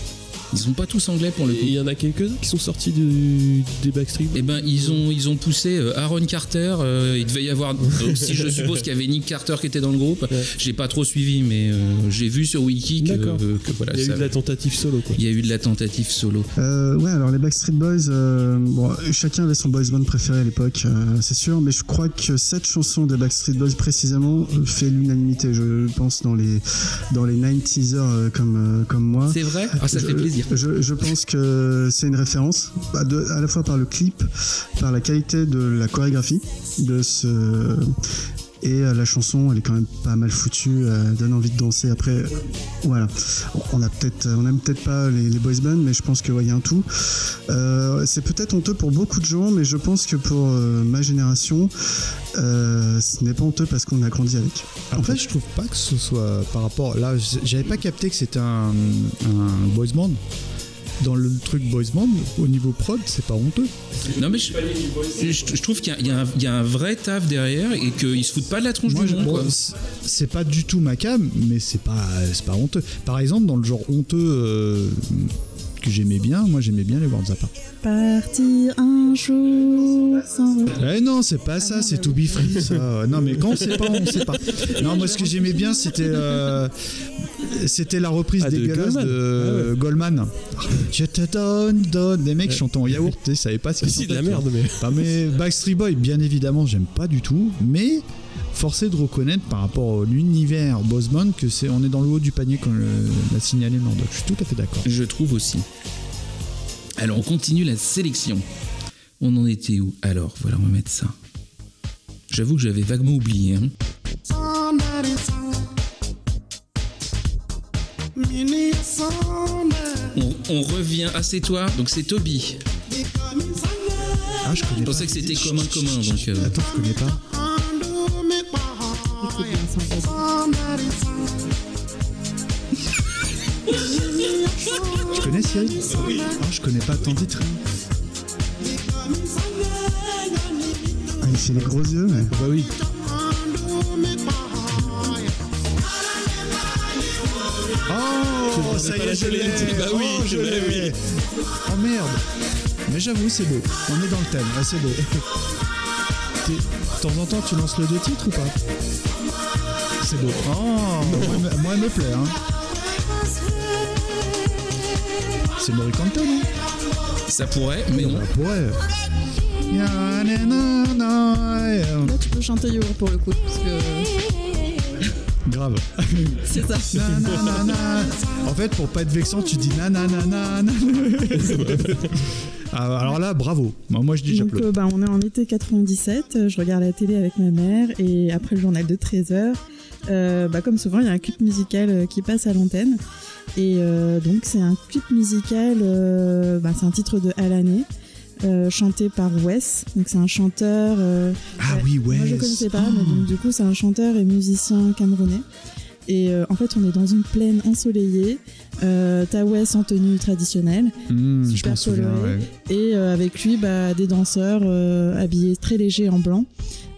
Ils sont pas tous anglais pour le coup. Il y en a quelques-uns qui sont sortis des Backstreet Boys. Eh ben, ils ont poussé Aaron Carter. Il devait y avoir aussi, je suppose qu'il y avait Nick Carter qui était dans le groupe. Ouais. J'ai pas trop suivi, mais j'ai vu sur Wiki que voilà. Il y a eu de la tentative solo, quoi. Il y a eu de la tentative solo. Ouais, alors les Backstreet Boys, bon, chacun avait son boys band préféré à l'époque, c'est sûr, mais je crois que cette chanson des Backstreet Boys précisément fait l'unanimité, je pense, dans les 90sers comme moi. C'est vrai ? Ah, ça fait plaisir. Je pense que c'est une référence, à la fois par le clip, par la qualité de la chorégraphie de ce... Et la chanson, elle est quand même pas mal foutue, elle donne envie de danser. Après, voilà, on aime peut-être pas les boys bands, mais je pense que ouais, y a un tout. C'est peut-être honteux pour beaucoup de gens, mais je pense que pour ma génération, ce n'est pas honteux parce qu'on a grandi avec. En fait, je trouve pas que ce soit par rapport. Là, j'avais pas capté que c'était un boys band. Dans le truc boys band, au niveau prod, c'est pas honteux. Non, mais je trouve qu'il y a un vrai taf derrière et qu'ils se foutent pas de la tronche du monde. Bon, Quoi. c'est pas du tout ma cam, mais c'est pas honteux. Par exemple, dans le genre honteux que j'aimais bien, moi j'aimais bien les Worlds Apart. Partir un jour sans... Eh non, c'est pas ça, c'est To Be Free, ça. Non, mais quand on sait pas, on sait pas. Non, moi ce que j'aimais bien, c'était la reprise dégueulasse de Goldman. Je te donne. Les mecs chantant en yaourt, tu sais, savaient pas ce qu'ils C'est de la merde, mais. Enfin, mais Backstreet Boys, bien évidemment, j'aime pas du tout, mais forcé de reconnaître par rapport à l'univers boss band que on est dans le haut du panier comme l'a signalé Murdoch. Je suis tout à fait d'accord. Je trouve aussi. Alors, on continue la sélection. On en était où ? Alors, voilà, on va mettre ça. J'avoue que j'avais vaguement oublié. On revient. Ah, c'est toi. Donc, c'est Toby. Ah, je connais Je pensais que c'était commun. Donc, Attends, je connais pas. Écoute bien, sans Je connais Cyril ? Oui. Ah, je connais pas tant titre. Ah, il fait les gros yeux, mais... Bah oui. Oh, ça y est, je l'ai. Bah oui, Oh, je l'ai. Oh merde. Mais j'avoue, c'est beau. On est dans le thème. Ouais, c'est beau. De temps en temps, tu lances le 2 titres ou pas ? C'est beau. Oh, moi, elle me plaît. Hein. C'est Morricone, non ? ça pourrait, mais non. Ça pourrait. Là, tu peux chanter Yours pour le coup, parce que Grave. c'est ça. En fait, pour pas être vexant, tu dis nanana. Alors là, bravo. Moi, je dis Donc, j'applaudis. on est en été 97, je regarde la télé avec ma mère et après le journal de 13h, comme souvent, il y a un clip musical qui passe à l'antenne. Et donc, c'est un clip musical, c'est un titre de À l'année, chanté par Wes. Donc, c'est un chanteur. Oui, Wes. Moi, je ne connaissais pas, mais donc, du coup, c'est un chanteur et musicien camerounais. Et en fait, on est dans une plaine ensoleillée. T'as Wes en tenue traditionnelle, super coloré, et avec lui, des danseurs habillés très légers en blanc.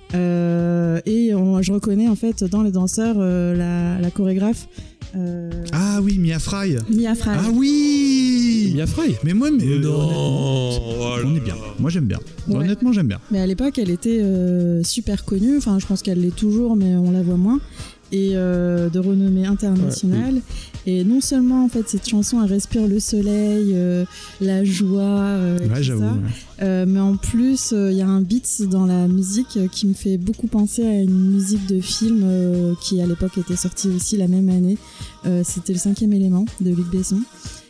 Je reconnais en fait dans les danseurs la chorégraphe. Ah oui, Mia Fry. Ah oui, Mia Fry. Mais moi, non. On est bien. Moi, j'aime bien. Ouais. Honnêtement, j'aime bien. Mais à l'époque, elle était super connue. Enfin, je pense qu'elle l'est toujours, mais on la voit moins. Et de renommée internationale. Ouais, Et non seulement en fait cette chanson elle respire le soleil, la joie, tout j'avoue. ça, mais en plus il y a un beat dans la musique qui me fait beaucoup penser à une musique de film qui à l'époque était sortie aussi la même année. C'était Le 5e élément de Luc Besson.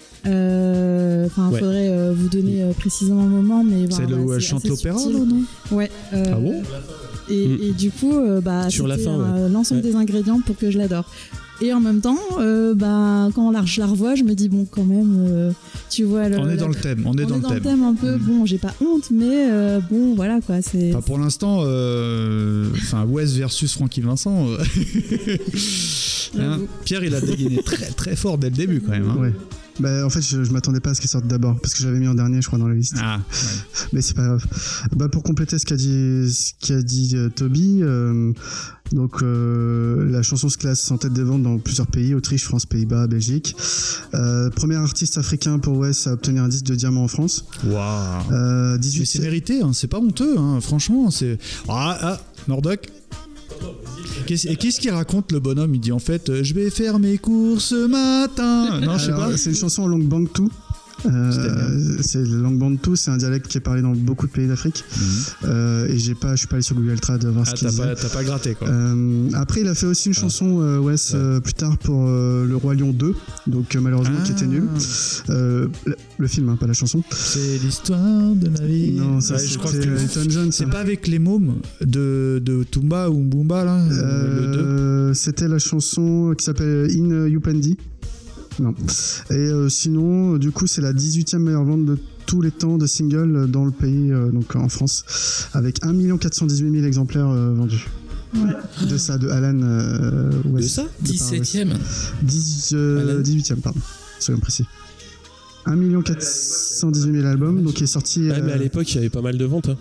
Faudrait vous donner précisément le moment, mais C'est là où elle chante l'opéra, là, non ? Ouais. Ah bon ? Et du coup, sur la fin, l'ensemble des ingrédients pour que je l'adore. Et en même temps, quand je la revois, je me dis bon, quand même, tu vois. On est dans le thème. On est dans le thème un peu. Bon, j'ai pas honte, mais bon, voilà quoi. C'est. Enfin, pour l'instant, Wes versus Francky Vincent. Pierre, il a dégainé très très fort dès le début quand même. Hein. Ouais. Bah, en fait, je m'attendais pas à ce qu'il sorte d'abord, parce que j'avais mis en dernier, je crois, dans la liste. Ah, ouais. Mais c'est pas grave. Bah, pour compléter ce qu'a dit Toby, donc la chanson se classe en tête des ventes dans plusieurs pays, Autriche, France, Pays-Bas, Belgique. Premier artiste africain pour Wes à obtenir un disque de diamant en France. Waouh. 18... Mais c'est mérité, hein, c'est pas honteux, hein, franchement. C'est... Murdoch. Et qu'est-ce qu'il raconte le bonhomme? Il dit en fait, je vais faire mes courses ce matin. Non, je sais pas. C'est une chanson en langue bantou. C'est le langue bantou, c'est un dialecte qui est parlé dans beaucoup de pays d'Afrique. Et je suis pas allé sur Google Trad voir ce qu'il disait. T'as pas gratté quoi. Après, il a fait aussi une chanson plus tard pour Le Roi Lion 2, donc malheureusement qui était nul. Le film, hein, pas la chanson. C'est l'histoire de ma vie. Non, ça je crois que Elton John. c'est pas avec les mômes de Tumba ou Mbumba là. Le 2. C'était la chanson qui s'appelle In Yupendi. Non. Et sinon, du coup, c'est la 18e meilleure vente de tous les temps de single dans le pays, donc en France, avec 1 418 000 exemplaires vendus. Ouais. De ça, de Alan West. De ça 17e 18e, pardon. Soyons précis. 1 418 000 albums, donc il est sorti... mais à l'époque, il y avait pas mal de ventes. Hein.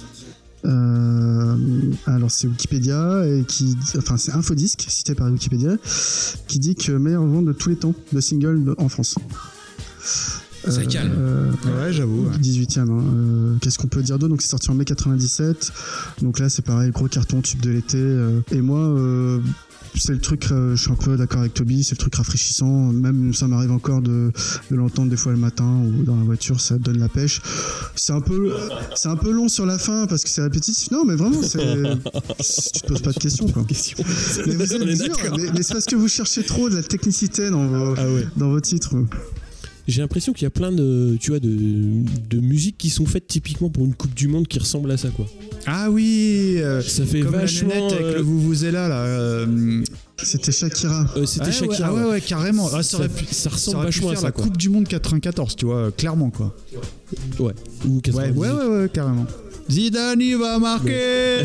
Alors c'est Wikipédia c'est Infodisc cité par Wikipédia qui dit que meilleure vente de tous les temps de single en France. Ça calme. Ouais, j'avoue. 18e. Hein. Qu'est-ce qu'on peut dire d'autre? Donc c'est sorti en mai 97. Donc là c'est pareil, gros carton, tube de l'été. Et moi c'est le truc, je suis un peu d'accord avec Toby, c'est le truc rafraîchissant. Même ça m'arrive encore de l'entendre des fois le matin ou dans la voiture, ça donne la pêche. C'est un peu long sur la fin parce que c'est répétitif. Non, mais vraiment, tu te poses pas de questions, quoi. Mais vous êtes dur, mais c'est parce que vous cherchez trop de la technicité dans vos titres. J'ai l'impression qu'il y a plein de musiques qui sont faites typiquement pour une Coupe du Monde qui ressemblent à ça, quoi. Ah oui, ça fait comme vachement la nénette avec le vuvuzela là. C'était Shakira. C'était Shakira. Ouais, carrément. Ça ressemble pu vachement faire à ça, la quoi. Coupe du Monde 94, tu vois, clairement quoi. Ouais. Ou 98. Ouais, carrément. Zidane il va marquer.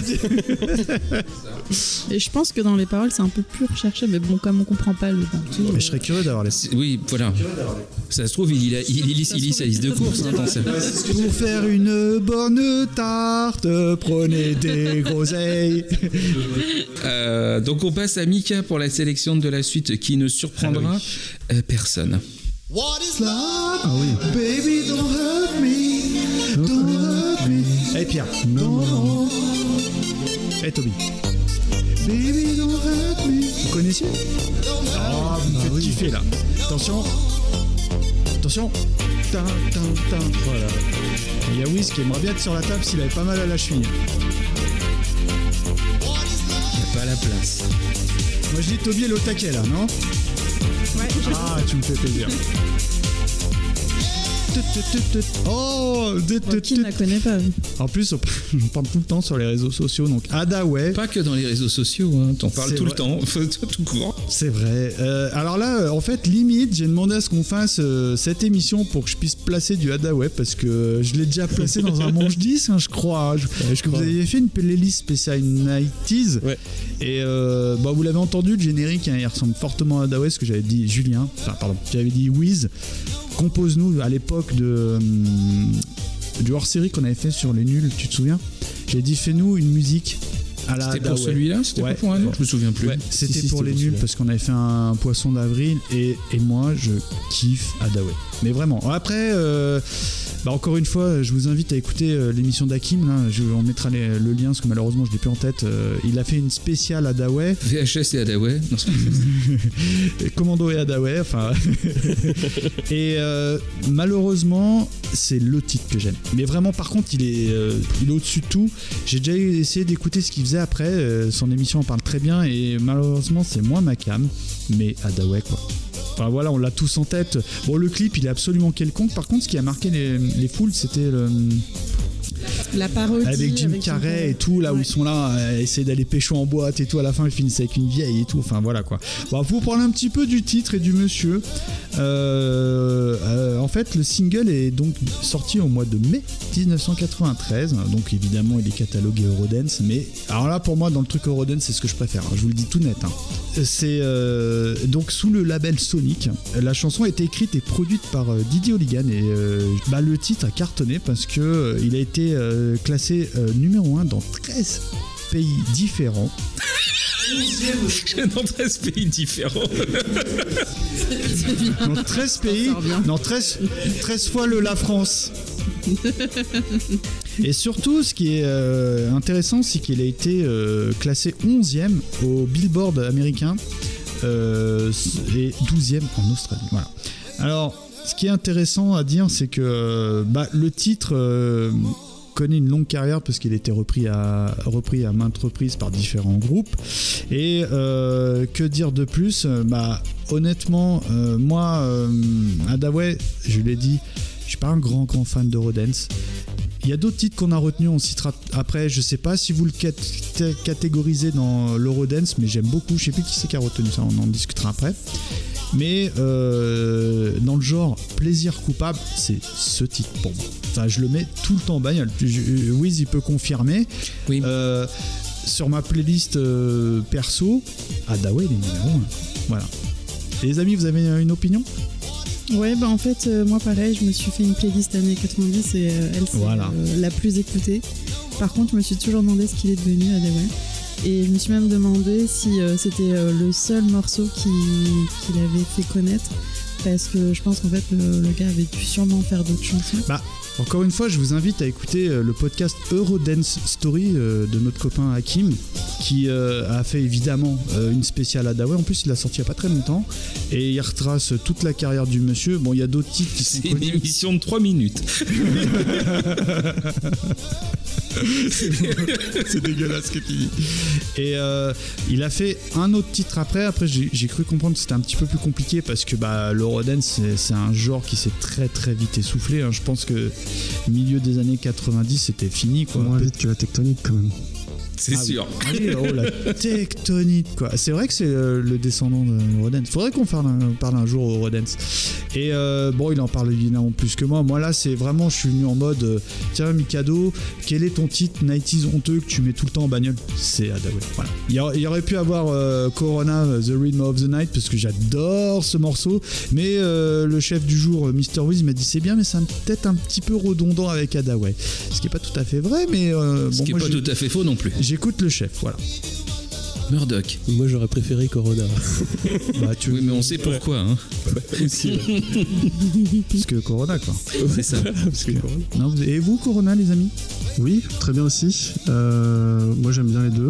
Et je pense que dans les paroles c'est un peu plus recherché, mais bon, comme on comprend pas le bantu. Mais je serais curieux d'avoir les. Oui, voilà. Ça se trouve, il lit sa liste de courses. Hein, pour faire une bonne tarte, prenez des groseilles. Donc on passe à Mika pour la sélection de la suite qui ne surprendra personne. What is love? Ah oui. Baby, don't hurt me. Don't hurt me. Hey Pierre. Non. Hey Toby. Baby, don't hurt me. Vous connaissez? Oh, vous me faites kiffer là. Attention. Voilà. Il y a Wiz qui aimerait bien être sur la table s'il avait pas mal à la cheville. Il n'y a pas la place. Moi je dis Toby est au taquet là, non? Ouais. Ah, tu me fais plaisir. Oh, Qui ne la connaît pas? En plus, on parle tout le temps sur les réseaux sociaux, donc Hadaway. Pas que dans les réseaux sociaux, hein. T'en parles C'est tout vrai. le temps, tout court. C'est vrai. Alors là, en fait, limite, j'ai demandé à ce qu'on fasse cette émission pour que je puisse placer du Hadaway parce que je l'ai déjà placé dans un manche-disque, hein, je crois. Parce que vous aviez fait une playlist spéciale 90s. Ouais. Et vous l'avez entendu, le générique, hein, il ressemble fortement à Hadaway, ce que j'avais dit Julien. Enfin, pardon, j'avais dit Wiz. Compose-nous à l'époque du hors-série qu'on avait fait sur les nuls, tu te souviens? J'ai dit fais-nous une musique à la C'était pour Hadaway. celui-là? C'était Ouais. pas pour un autre? Je me souviens plus. Ouais, c'était Si, pour c'était les pour nuls celui-là. parce qu'on avait fait un poisson d'avril et moi je kiffe Hadaway. Mais vraiment. Après, encore une fois, je vous invite à écouter l'émission d'Hakim. Là. On mettra le lien parce que malheureusement je l'ai plus en tête. Il a fait une spéciale Hadaway. VHS et Hadaway. Non, c'est pas Commando et Hadaway. Enfin. Et malheureusement, c'est le titre que j'aime. Mais vraiment, par contre, il est au-dessus de tout. J'ai déjà essayé d'écouter ce qu'il faisait après. Son émission en parle très bien et malheureusement, c'est moins ma cam. Mais Hadaway, quoi. Enfin voilà, on l'a tous en tête. Bon, le clip, il est absolument quelconque. Par contre, ce qui a marqué les foules, c'était La parodie. Avec Jim son Carrey père. et tout, là où Ouais. ils sont là, à essayer d'aller pécho en boîte et tout, à la fin ils finissent avec une vieille et tout, enfin voilà quoi. Bon, pour parler un petit peu du titre et du monsieur, en fait le single est donc sorti au mois de mai 1993, donc évidemment il est catalogué Eurodance, mais alors là pour moi dans le truc Eurodance c'est ce que je préfère, hein, je vous le dis tout net. Hein. C'est donc sous le label Sonic, la chanson a été écrite et produite par Didier Oligan et le titre a cartonné parce que il a été classé numéro 1 dans 13 pays différents. Dans 13 pays différents. Dans 13 pays, dans 13 fois la France. Et surtout, ce qui est intéressant, c'est qu'il a été classé 11e au Billboard américain et 12e en Australie. Voilà. Alors, ce qui est intéressant à dire, c'est que le titre connaît une longue carrière parce qu'il a été repris à maintes reprises par différents groupes. Et que dire de plus, honnêtement, moi, Hadaway, je l'ai dit, je suis pas un grand fan d'Eurodance. Il y a d'autres titres qu'on a retenus, on citera après. Je sais pas si vous le catégorisez dans l'Eurodance, mais j'aime beaucoup. Je sais plus qui c'est qui a retenu ça, on en discutera après. Mais dans le genre plaisir coupable, c'est ce titre pour moi. Enfin, je le mets tout le temps en bagnole. Wiz, il peut confirmer. Oui. Sur ma playlist perso, Hadaway, il est numéro 1. Voilà. Et les amis, vous avez une opinion ? Ouais, en fait, moi pareil, je me suis fait une playlist années 90 et elle, c'est Voilà. La plus écoutée. Par contre, je me suis toujours demandé ce qu'il est devenu, Hadaway. Et je me suis même demandé si c'était le seul morceau qu'il avait fait connaître. Parce que je pense qu'en fait, le gars avait dû sûrement faire d'autres chansons. Encore une fois, je vous invite à écouter le podcast Eurodance Story de notre copain Hakim, qui a fait évidemment une spéciale Hadaway. En plus, il l'a sorti il n'y a pas très longtemps. Et il retrace toute la carrière du monsieur. Bon, il y a d'autres titres qui sont C'est une connus. émission de 3 minutes. C'est dégueulasse ce que tu dis. Et il a fait un autre titre après. Après, j'ai cru comprendre que c'était un petit peu plus compliqué parce que l'Eurodance, c'est un genre qui s'est très très vite essoufflé. Hein. Je pense que milieu des années 90, c'était fini, quoi. Moins vite que la tectonique, quand même. C'est sûr. Ah oui, la tectonique, quoi. C'est vrai que c'est le descendant de Eurodance. Faudrait qu'on parle un jour au Eurodance. Et il en parle évidemment plus que moi. Moi là, c'est vraiment, je suis venu en mode tiens, Mikado, quel est ton titre 90s honteux que tu mets tout le temps en bagnole ? C'est Hadaway. Voilà. Il y aurait pu avoir Corona, The Rhythm of the Night, parce que j'adore ce morceau. Mais le chef du jour, Mr. Wiz, m'a dit c'est bien, mais c'est peut-être un petit peu redondant avec Hadaway. Ce qui est pas tout à fait vrai, mais Ce qui est pas tout à fait faux non plus. J'écoute le chef, voilà. Murdoch. Moi, j'aurais préféré Corona. Oui, mais on sait pourquoi. Hein. Aussi, ouais. Parce que Corona, quoi. C'est ça. Parce que Corona. Non, et vous, Corona, les amis ? Oui, très bien aussi. Moi, j'aime bien les deux.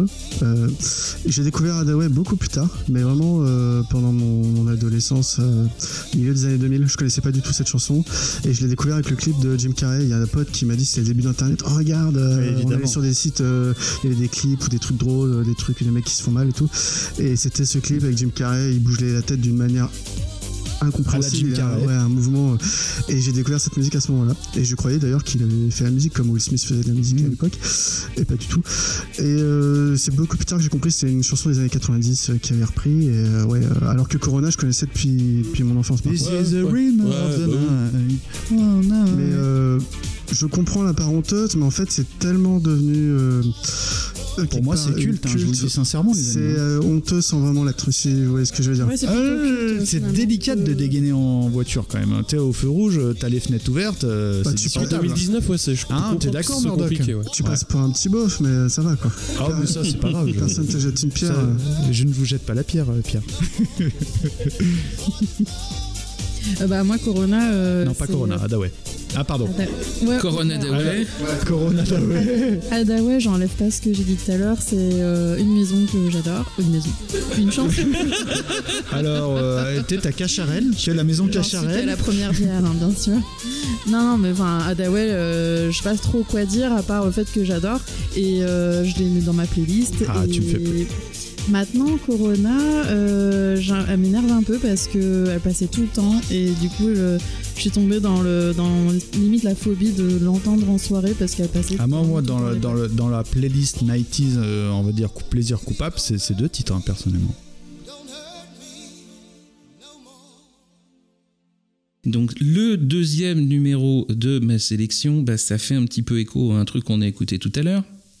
J'ai découvert Hadaway beaucoup plus tard, mais vraiment pendant mon adolescence, milieu des années 2000, je connaissais pas du tout cette chanson. Et je l'ai découvert avec le clip de Jim Carrey. Il y a un pote qui m'a dit c'était le début d'Internet. Oh, regarde, on allait sur des sites, il y avait des clips ou des trucs drôles, des trucs, des mecs qui se font mal et tout. Et c'était ce clip avec Jim Carrey, il bouge la tête d'une manière incompréhensible, à la Jim Carrey. un mouvement. Et j'ai découvert cette musique à ce moment-là. Et je croyais d'ailleurs qu'il avait fait la musique comme Will Smith faisait de la musique à l'époque. Et pas du tout. Et c'est beaucoup plus tard que j'ai compris que c'était une chanson des années 90 qui avait repris. Et alors que Corona, je connaissais depuis mon enfance. This is the rhythm of the night. Oh, no. Mais je comprends la parenteuse, mais en fait, c'est tellement devenu. Pour moi, c'est culte, hein, je vous le dis sincèrement. C'est honteux sans vraiment l'être, si vous voyez ce que je veux dire. Ouais, c'est plutôt culte, c'est finalement, délicat de dégainer en voiture quand même. T'es au feu rouge, t'as les fenêtres ouvertes. C'est tu En discutable. 2019, ouais, je comprends t'es que d'accord, c'est Murdoch compliqué, ouais. Tu passes pour un petit bof, mais ça va quoi. Ah, mais ça, c'est pas grave. Personne te jette une pierre. Je ne vous jette pas la pierre, Pierre. Moi, Corona. Non, pas c'est, Corona, Hadaway. Ah, pardon. Ouais, Corona Hadaway. Corona, Hadaway. Hadaway, j'enlève pas ce que j'ai dit tout à l'heure, c'est une maison que j'adore. Une maison. Une chanson. Alors, t'es à Cacharel, tu es la maison J'en suis qu'à Cacharel. la première bière, hein, bien sûr. Non, mais enfin, Hadaway, je sais pas trop quoi dire à part le fait que j'adore. Et je l'ai mis dans ma playlist. Ah, et tu me fais plus. Maintenant, Corona, elle m'énerve un peu parce qu'elle passait tout le temps et du coup, je suis tombée dans limite la phobie de l'entendre en soirée parce qu'elle passait. Ah, moi, dans la playlist 90s, on va dire plaisir coupable, c'est 2 titres, hein, personnellement. Donc le deuxième numéro de ma sélection, bah, ça fait un petit peu écho à un truc qu'on a écouté tout à l'heure.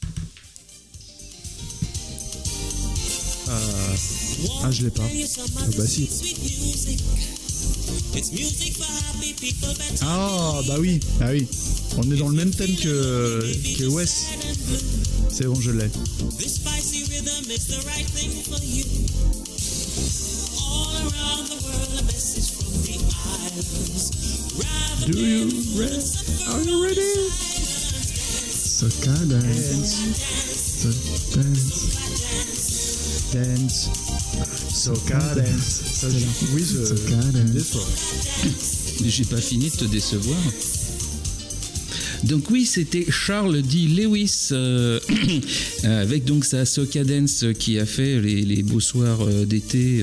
Ah, je l'ai pas. Ah bah si. Ah, bah oui. Ah oui. On est dans le même thème que Wes. C'est bon, je l'ai. Do you ready? Are you ready? Soca dance. Dance. Soca dance. Oui, Soca dance. J'ai pas fini de te décevoir. Donc oui, c'était Charles D. Lewis avec donc sa Soca Dance qui a fait les beaux soirs d'été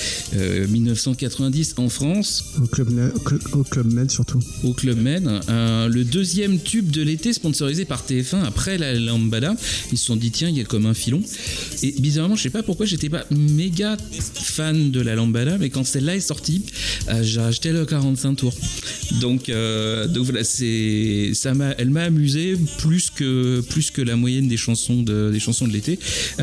1990 en France. Au Club Med surtout. Au Club Med. Le deuxième tube de l'été sponsorisé par TF1 après la Lambada. Ils se sont dit tiens, il y a comme un filon. Et bizarrement, je sais pas pourquoi j'étais pas méga fan de la Lambada, mais quand celle-là est sortie, j'ai acheté le 45 tours. Donc voilà, elle m'a amusé plus que la moyenne des chansons de l'été.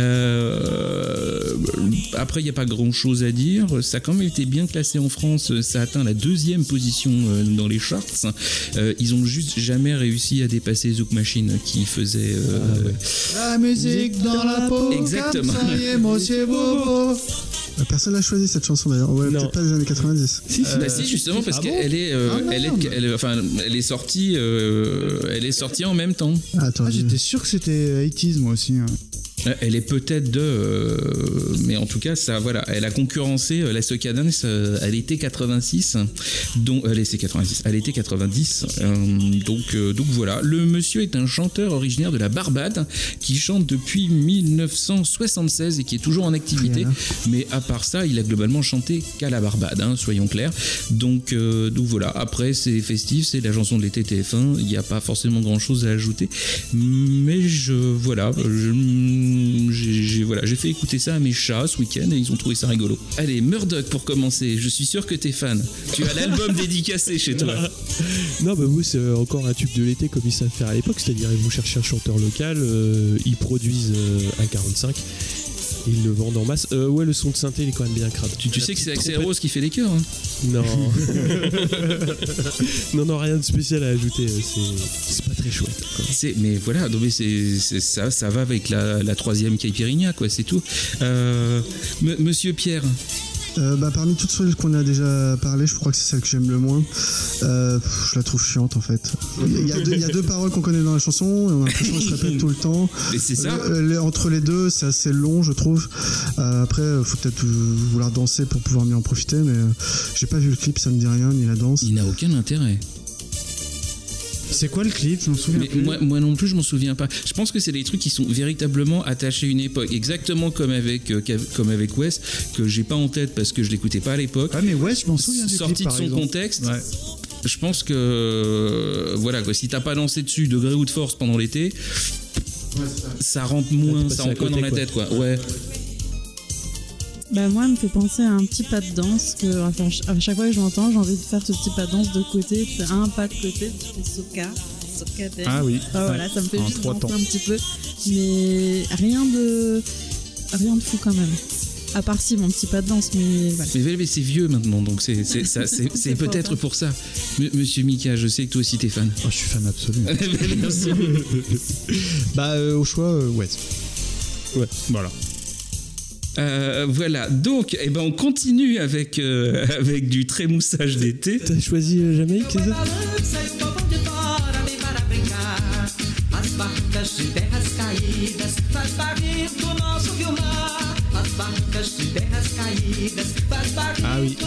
Après, il n'y a pas grand chose à dire. Ça a quand même été bien classé en France. Ça a atteint la 2e position dans les charts. Ils ont juste jamais réussi à dépasser Zouk Machine qui faisait La musique dans la peau. Exactement. Comme ça y est, monsieur Bobo. Personne n'a choisi cette chanson d'ailleurs. Ouais, peut-être pas des années 90. Si, justement, parce qu'elle est, elle est sortie en même temps. J'étais sûr que c'était 80s moi aussi. Hein. Elle est peut-être mais en tout cas, ça, voilà, elle a concurrencé la Soca Dance à l'été 86, à l'été 90. Donc voilà, le monsieur est un chanteur originaire de la Barbade qui chante depuis 1976 et qui est toujours en activité. Mais à part ça, il a globalement chanté qu'à la Barbade, hein, soyons clairs. Donc voilà, après c'est festif, c'est la chanson de l'été TF1, il n'y a pas forcément grand chose à ajouter. Mais j'ai fait écouter ça à mes chats ce week-end et ils ont trouvé ça rigolo. Allez, Murdoch pour commencer, je suis sûr que t'es fan. Tu as l'album dédicacé chez toi. Non, bah vous, c'est encore un tube de l'été comme ils savent faire à l'époque, c'est-à-dire ils vont chercher un chanteur local, ils produisent un 45. Ils le vendent en masse. Ouais, le son de synthé, il est quand même bien crade. Tu sais que c'est Axel Rose qui fait les chœurs, hein. Non. non, rien de spécial à ajouter. C'est pas très chouette. Mais voilà, donc ça va avec la 3e Caipirinha, quoi, c'est tout. Monsieur Pierre. Parmi toutes celles qu'on a déjà parlé, je crois que c'est celle que j'aime le moins. Je la trouve chiante en fait. Il y a 2 paroles qu'on connaît dans la chanson et on a l'impression qu'elles se répètent tout le temps. Mais c'est ça. Entre les deux, c'est assez long, je trouve. Après, faut peut-être vouloir danser pour pouvoir mieux en profiter, mais j'ai pas vu le clip, ça me dit rien, ni la danse. Il n'a aucun intérêt. C'est quoi le clip? Je m'en souviens plus. Moi non plus, je m'en souviens pas. Je pense que c'est des trucs qui sont véritablement attachés à une époque. Exactement comme avec Wes, que j'ai pas en tête parce que je l'écoutais pas à l'époque. Ah, mais Wes, je m'en souviens du clip, sorti de son contexte. Ouais. Je pense que voilà quoi, si t'as pas lancé dessus de gré ou de force pendant l'été, ça rentre moins, ça rentre moins dans la tête quoi. Ouais. Moi, elle me fait penser à un petit pas de danse que à chaque fois que je l'entends, j'ai envie de faire ce petit pas de danse de côté. Tu fais un pas de côté, tu fais Soca dance. Ah oui. Voilà, ça me fait juste danser un petit peu. Mais rien de fou quand même. À part si mon petit pas de danse, mais voilà. Mais c'est vieux maintenant, donc c'est peut-être pour ça. Monsieur Mika, je sais que toi aussi t'es fan. Oh, je suis fan absolu. Merci. Au choix, ouais. Voilà. Voilà, donc on continue avec du trémoussage d'été. T'as choisi Jamaïque, c'est ça? Ah oui.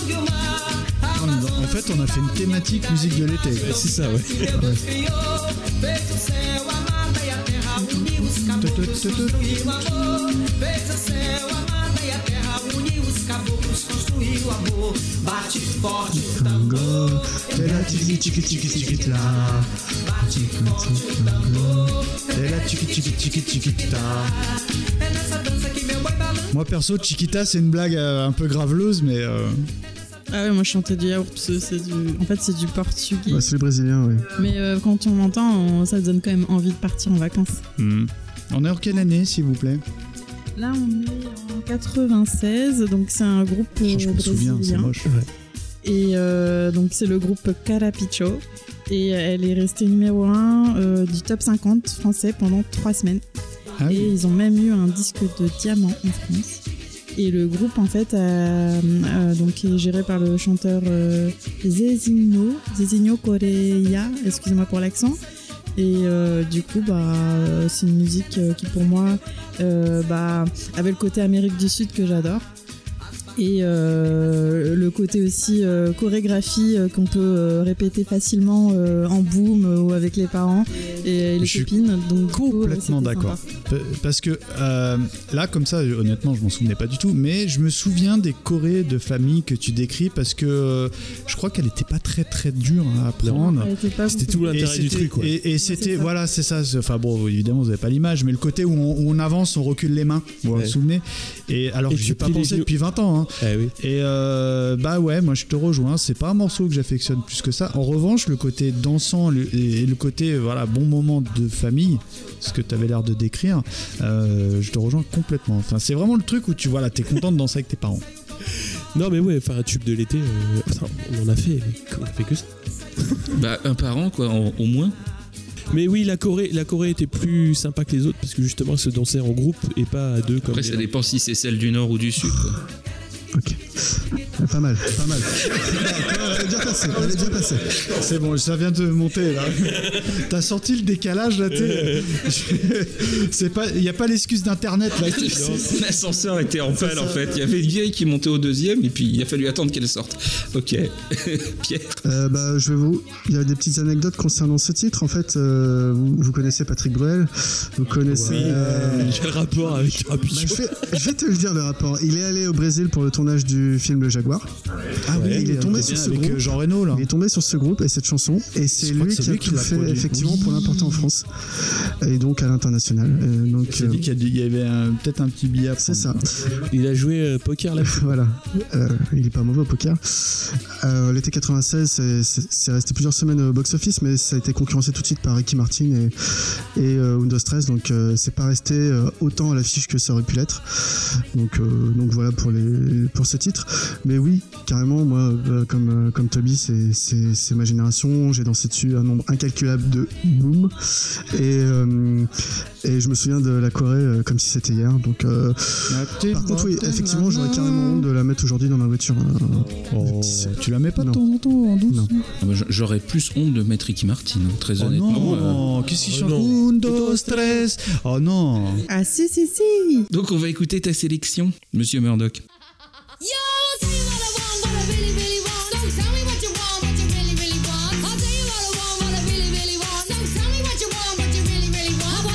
En fait, on a fait une thématique musique de l'été. C'est ça, ouais. construiu amor. Fez o céu, a mata e a terra, uniu os caboclos, construiu amor. Bate forte o tambor. Et là, tiki tiki tiki tiki là. Bate forte o tambor. Et là, tiki tiki tiki tiki ta. É nessa dança que meu boi balança. Moi perso, Chiquita, c'est une blague un peu graveleuse, mais Ah ouais, moi je chantais du yaourt parce que en fait c'est du portugais. Ouais, c'est le brésilien, oui. Mais quand on m'entend, ça donne quand même envie de partir en vacances. on est en quelle année, s'il vous plaît? Là on est en 96, donc c'est un groupe Je me souviens, c'est brésilien. moche. Et donc c'est le groupe Carapicho. Et elle est restée numéro 1 du top 50 français pendant 3 semaines. Ah oui. Et ils ont même eu un disque de diamant en France. Et le groupe en fait donc est géré par le chanteur Zezinho Correia, excusez-moi pour l'accent. Et du coup c'est une musique qui pour moi avait le côté Amérique du Sud que j'adore. Et le côté aussi chorégraphie qu'on peut répéter facilement en boom ou avec les parents et les Je suis copines. Donc, complètement c'était d'accord. sympa. Parce que là, comme ça, honnêtement, je m'en souvenais pas du tout, mais je me souviens des chorés de famille que tu décris parce que je crois qu'elle était pas très très dure à apprendre. Elle était pas C'était beaucoup- tout l'intérêt du truc, quoi. Et c'était, c'est ça. voilà, c'est ça. Enfin bon, évidemment, vous avez pas l'image, mais le côté où on avance, on recule les mains, vous vous Ouais. souvenez. Et alors, Et je tu ai pas plies les pensé genoux. depuis 20 ans. Hein. Eh oui. Et bah ouais, moi je te rejoins. C'est pas un morceau que j'affectionne plus que ça. En revanche, le côté dansant et le côté voilà bon moment de famille, ce que tu avais l'air de décrire, je te rejoins complètement. Enfin, c'est vraiment le truc où tu vois là, t'es content de danser avec tes parents. Non, mais ouais, enfin, un tube de l'été, on en a fait que ça. Bah, un par an, quoi, au moins. Mais oui, la Corée était plus sympa que les autres parce que justement, elle se dansait en groupe et pas à deux comme Après, les ça autres. dépend si c'est celle du Nord ou du Sud, quoi. Ok. Pas mal, pas mal. Elle est bien passée, elle est bien passée. C'est bon, ça vient de monter là. T'as senti le décalage là, c'est pas, y a pas l'excuse d'internet là. L'ascenseur était en panne en fait. Il y avait une vieille qui montait au deuxième et puis il a fallu attendre qu'elle sorte. Ok. Pierre. Il y a des petites anecdotes concernant ce titre. En fait, vous connaissez Patrick Bruel, vous connaissez. Quel rapport avec Rapicho? Je vais te le dire le rapport. Il est allé au Brésil pour le tournage du film Le Jaguar. Ah oui, il est tombé sur ce avec groupe. Jean Reno là. Il est tombé sur ce groupe et cette chanson, et c'est Je crois lui que c'est qui a lui qui tout l'a fait produit. effectivement Oui. pour l'importer en France et donc à l'international. Donc C'est dit qu'il y avait peut-être un petit billet à c'est ça. Il a joué poker là. Voilà, il est pas mauvais au poker. L'été 96, c'est resté plusieurs semaines au box-office, mais ça a été concurrencé tout de suite par Ricky Martin et Windows 13, donc c'est pas resté autant à l'affiche que ça aurait pu l'être. Donc voilà pour ce titre. Mais oui, carrément, moi, comme Toby, c'est ma génération. J'ai dansé dessus un nombre incalculable de boom. Et je me souviens de la Corée comme si c'était hier. Donc, par contre, oui, effectivement, j'aurais carrément honte de la mettre aujourd'hui dans ma voiture. Tu la mets pas de Non. temps en temps en douce? Non. Ah bah, j'aurais plus honte de mettre Ricky Martin, hein, très Oh honnêtement. non, qu'est-ce qu'il chante? non. Un, deux, tres. Oh non. Ah si. Donc on va écouter ta sélection, Monsieur Murdoch. Yo, I'll tell you what I want, what I really, really want. So tell me what you want, what you really, really want. I'll tell you what I want, what I really, really want. So tell me what you want, what you really, really want. I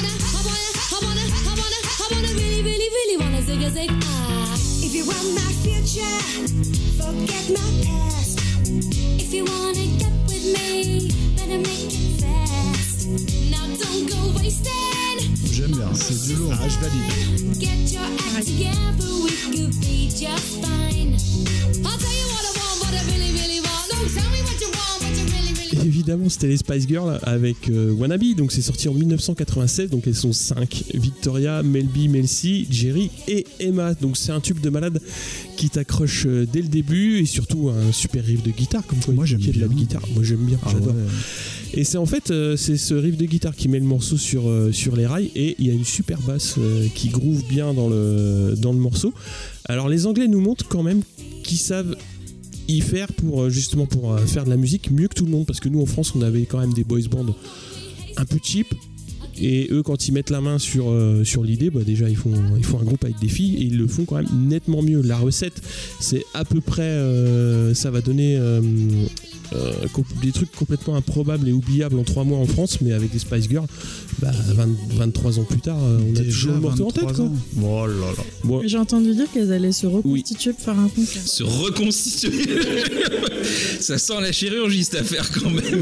wanna really, really, really wanna zig a zig. If you want my future, forget my past. If you wanna get with me, better make it fast. Now don't go wasting. J'aime bien, c'est du lourd. Ah, je valide. Get your act together, we could be just fine. I'll tell you what I want, what I really, really want. So tell me what you want, what you really, really want. Évidemment, c'était les Spice Girls avec Wannabe, donc c'est sorti en 1996, donc elles sont 5. Victoria, Melby, Melcy, Jerry et Emma. Donc c'est un tube de malade qui t'accroche dès le début et surtout un super riff de guitare, comme quoi Moi, j'aime il y a de la bien. guitare. Moi j'aime bien, Ah j'adore. ouais. Et c'est en fait c'est ce riff de guitare qui met le morceau sur les rails et il y a une super basse qui groove bien dans le morceau. Alors les Anglais nous montrent quand même qu'ils savent y faire pour justement faire de la musique mieux que tout le monde, parce que nous en France on avait quand même des boys bands un peu cheap Et eux, quand ils mettent la main sur l'idée, bah déjà ils font un groupe avec des filles et ils le font quand même nettement mieux. La recette, c'est à peu près, ça va donner des trucs complètement improbables et oubliables en 3 mois en France, mais avec des Spice Girls, 23 ans plus tard, on a toujours le morceau en tête, quoi. Oh là là. Bon. J'ai entendu dire qu'elles allaient se reconstituer pour faire un concert. Se reconstituer. Ça sent la chirurgie cette affaire quand même.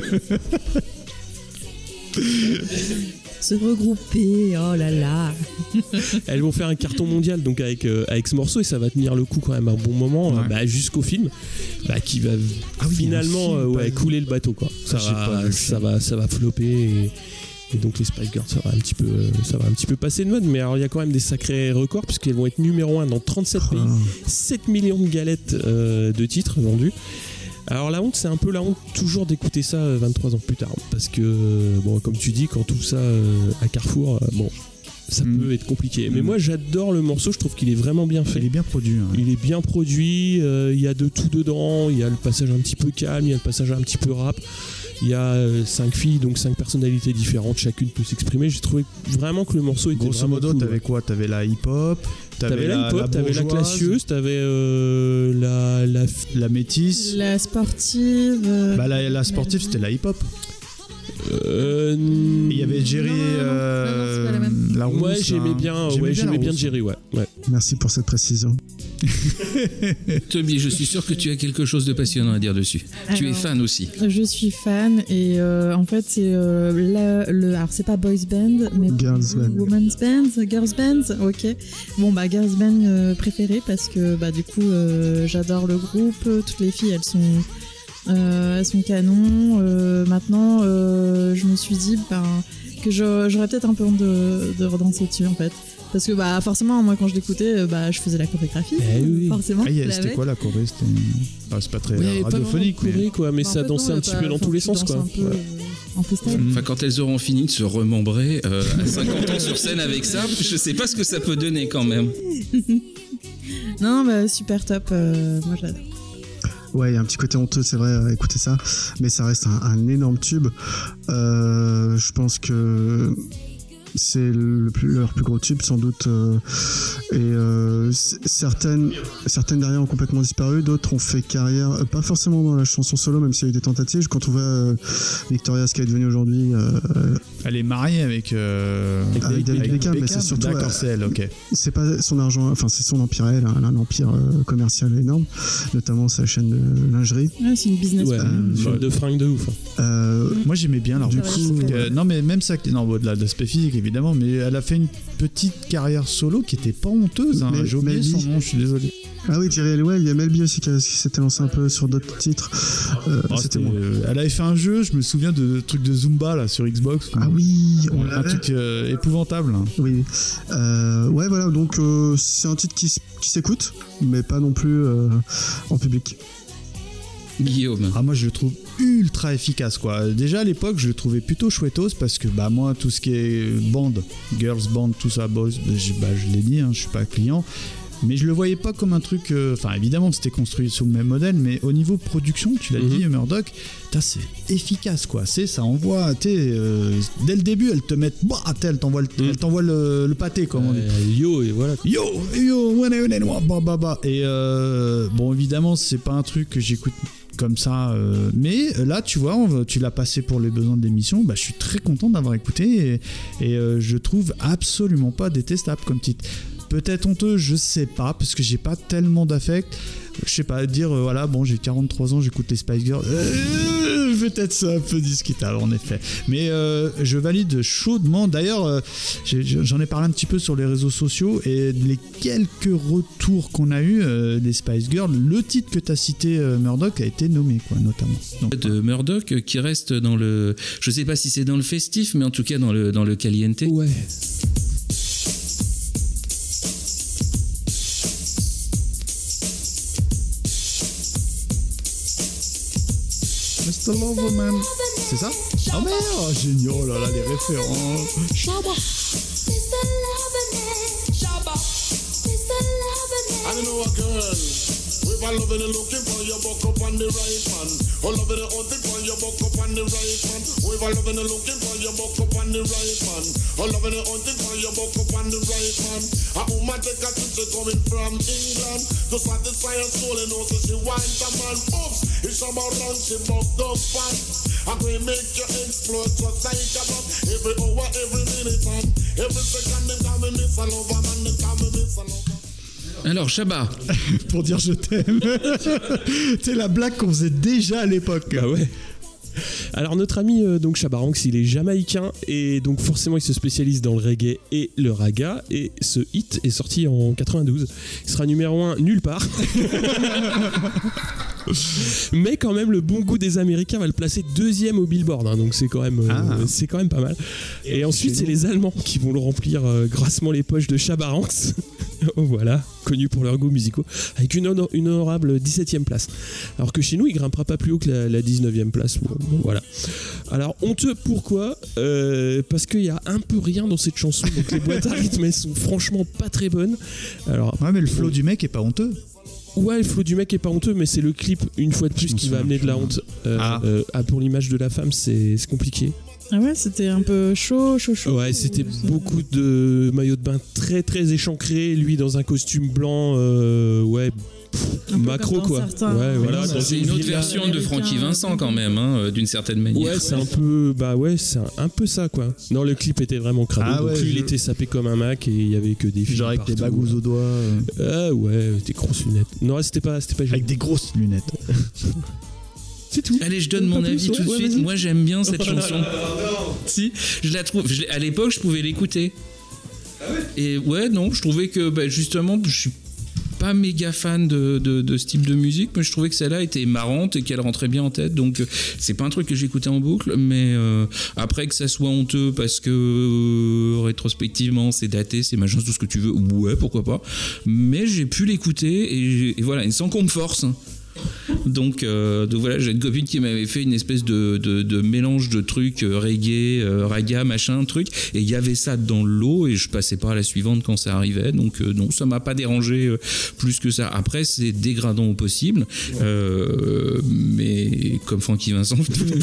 Se regrouper, oh là là. Elles vont faire un carton mondial donc avec ce morceau et ça va tenir le coup quand même un bon moment, jusqu'au film, qui va finalement couler le bateau, quoi. Ça va flopper et donc les Spice Girls ça va un petit peu passer de mode, mais alors il y a quand même des sacrés records puisqu'elles vont être numéro 1 dans 37 pays, 7 millions de galettes de titres vendus. Alors la honte, c'est un peu la honte toujours d'écouter ça 23 ans plus tard, parce que comme tu dis, quand tout ça à Carrefour, ça peut être compliqué. Mais moi j'adore le morceau, je trouve qu'il est vraiment bien fait. Il est bien produit. Ouais. Il est bien produit, il y a de tout dedans, il y a le passage un petit peu calme, il y a le passage un petit peu rap. Il y a 5 filles, donc 5 personnalités différentes, chacune peut s'exprimer. J'ai trouvé vraiment que le morceau était grosso vraiment modo, cool. t'avais quoi? T'avais la hip-hop, t'avais la hip-hop, t'avais la classieuse, t'avais la métisse. La sportive. La sportive, c'était la hip-hop. Il y avait Jerry, c'est pas la même. la rousse. Ouais, j'aimais bien Jerry, ouais. Merci pour cette précision. Toby, je suis sûr que tu as quelque chose de passionnant à dire dessus. Tu es fan aussi. Je suis fan et en fait c'est alors c'est pas boys band mais girls band. Women's band, girls band, ok. Bon girls band préférée parce que du coup j'adore le groupe, toutes les filles elles sont canons. Maintenant je me suis dit que j'aurais peut-être un peu honte de redanser dessus en fait. Parce que forcément moi quand je l'écoutais je faisais la chorégraphie forcément. C'était quoi la choré? C'est pas très radiophonique mais ça dansait un petit peu dans tous les sens quoi. En freestyle. Enfin, quand elles auront fini de se remembrer à 50 ans sur scène avec ça, je sais pas ce que ça peut donner quand même. Non super top, moi j'adore. Ouais, il y a un petit côté honteux, c'est vrai, écouter ça, mais ça reste un énorme tube. Je pense que c'est leur plus gros tube sans doute, certaines derrière ont complètement disparu, d'autres ont fait carrière, pas forcément dans la chanson solo même s'il y a eu des tentatives. Quand on voit Victoria, ce qu'elle est devenue aujourd'hui, elle est mariée avec David Beckham, mais c'est surtout c'est elle, ok. C'est pas son argent, enfin c'est son empire, elle a un empire commercial énorme, notamment sa chaîne de lingerie. Ouais, c'est une business de fringues de ouf. Moi j'aimais bien leur du coup, non mais même ça, au-delà de l'aspect physique évidemment, mais elle a fait une petite carrière solo qui était pas honteuse, j'ai oublié son nom, je suis désolé. Ah oui, Jerry Halliwell, il y a Melby aussi qui s'était lancé un peu sur d'autres titres. C'était moi. Elle avait fait un jeu, je me souviens de trucs de Zumba là sur Xbox. Ah oui, on un truc épouvantable. Oui. Ouais, voilà, donc c'est un titre qui s'écoute, mais pas non plus en public. Guillaume. Moi je le trouve ultra efficace quoi. Déjà à l'époque je le trouvais plutôt chouettos parce que moi tout ce qui est band, girls band, tout ça, boys, je l'ai dit, je suis pas client. Mais je le voyais pas comme un truc. Enfin, évidemment, c'était construit sous le même modèle, mais au niveau production, tu l'as dit, Murdoch, c'est efficace, quoi. Ça envoie. Dès le début, elles te mettent. Elle t'envoie le pâté, comme on dit. Yo, et voilà. Yo, et bon, évidemment, c'est pas un truc que j'écoute comme ça, mais là tu vois, tu l'as passé pour les besoins de l'émission, je suis très content d'avoir écouté et je trouve absolument pas détestable comme titre. Peut-être honteux, je sais pas, parce que j'ai pas tellement d'affect. Je sais pas, dire j'ai 43 ans, j'écoute les Spice Girls. Peut-être c'est un peu discutable en effet. Mais je valide chaudement. D'ailleurs, j'en ai parlé un petit peu sur les réseaux sociaux et les quelques retours qu'on a eu des Spice Girls, le titre que tu as cité, Murdoch, a été nommé, quoi, notamment. Donc, de Murdoch qui reste dans le. Je sais pas si c'est dans le festif, mais en tout cas dans le caliente. Ouais. Mr. Loverman. C'est ça? Ah merde, génial, oh là là, les références. Shabba. I don't know a girl with If I loving and looking for you, buck up on the right man. Oh, loving and hunting for you, buck up on the right man. Oh, if I loving and looking for you, buck up on the right man. Oh, loving and hunting for you, buck up on the right man. A woman take a trip, she coming from England to satisfy her soul and know so she wants a man. Oops, it's about run, she bucked up fast. I'm gonna make you explode just like a bomb. Every hour, every minute, man. Every second, they call me Miss a lover, man. They call me Miss a lover. Alors, Chabat. Pour dire je t'aime. C'est la blague qu'on faisait déjà à l'époque. Bah ouais. Alors notre ami donc Shabba Ranks, il est jamaïcain et donc forcément il se spécialise dans le reggae et le raga, et ce hit est sorti en 92. Il sera numéro 1 nulle part. Mais quand même, le bon goût des Américains va le placer 2e au Billboard, hein, donc c'est quand même pas mal. Et ensuite, c'est les Allemands qui vont le remplir grassement les poches de Shabba Ranks. Voilà, connus pour leurs goûts musicaux, avec une honorable 17e place. Alors que chez nous, il grimpera pas plus haut que la 19e place. Bon, voilà. Alors, honteux, pourquoi parce qu'il y a un peu rien dans cette chanson, donc les boîtes à rythme, elles sont franchement pas très bonnes. Alors, ouais, mais le flow du mec est pas honteux. Ouais, le flow du mec est pas honteux, mais c'est le clip, une fois de plus, qui va amener de la honte. Pour l'image de la femme, c'est compliqué. Ah ouais, c'était un peu chaud. Ouais, c'était beaucoup de maillots de bain très très échancrés, lui dans un costume blanc, macro quoi. Ouais, voilà, c'est une autre version de Francky Vincent quand même, hein, d'une certaine manière. Ouais, c'est un peu ça quoi. Non, le clip était vraiment crado. Donc lui, il était sapé comme un Mac et il y avait que des filles. Genre avec des bagouses aux doigts. Ah ouais, des grosses lunettes. Non, c'était pas avec des grosses lunettes. C'est tout. Allez, je donne mon avis tout de suite. Moi, j'aime bien cette chanson. Si, je la trouve. À l'époque, je pouvais l'écouter. Et ouais, non, je trouvais que justement, je suis pas méga fan de ce type de musique, mais je trouvais que celle-là était marrante et qu'elle rentrait bien en tête. Donc, c'est pas un truc que j'écoutais en boucle, mais après que ça soit honteux parce que rétrospectivement, c'est daté, c'est machin, tout ce que tu veux. Ouais, pourquoi pas. Mais j'ai pu l'écouter et voilà, sans qu'on me force. Donc voilà, j'ai une copine qui m'avait fait une espèce de mélange de trucs reggae, raga, machin, truc, et il y avait ça dans le lot et je passais pas à la suivante quand ça arrivait, donc non, ça m'a pas dérangé plus que ça. Après, c'est dégradant au possible, mais comme Francky Vincent,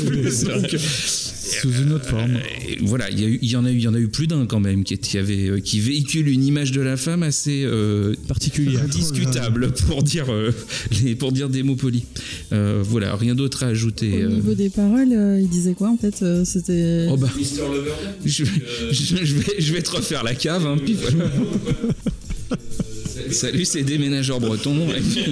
sous une autre forme. Voilà, il y en a eu plus d'un quand même qui véhicule une image de la femme assez particulière, discutable pour dire des mots polis. Voilà, rien d'autre à ajouter. Au niveau des paroles, il disait quoi en fait? C'était. Oh bah, je vais te refaire la cave, hein, puis voilà. Salut, c'est Déménageur Breton. Et puis...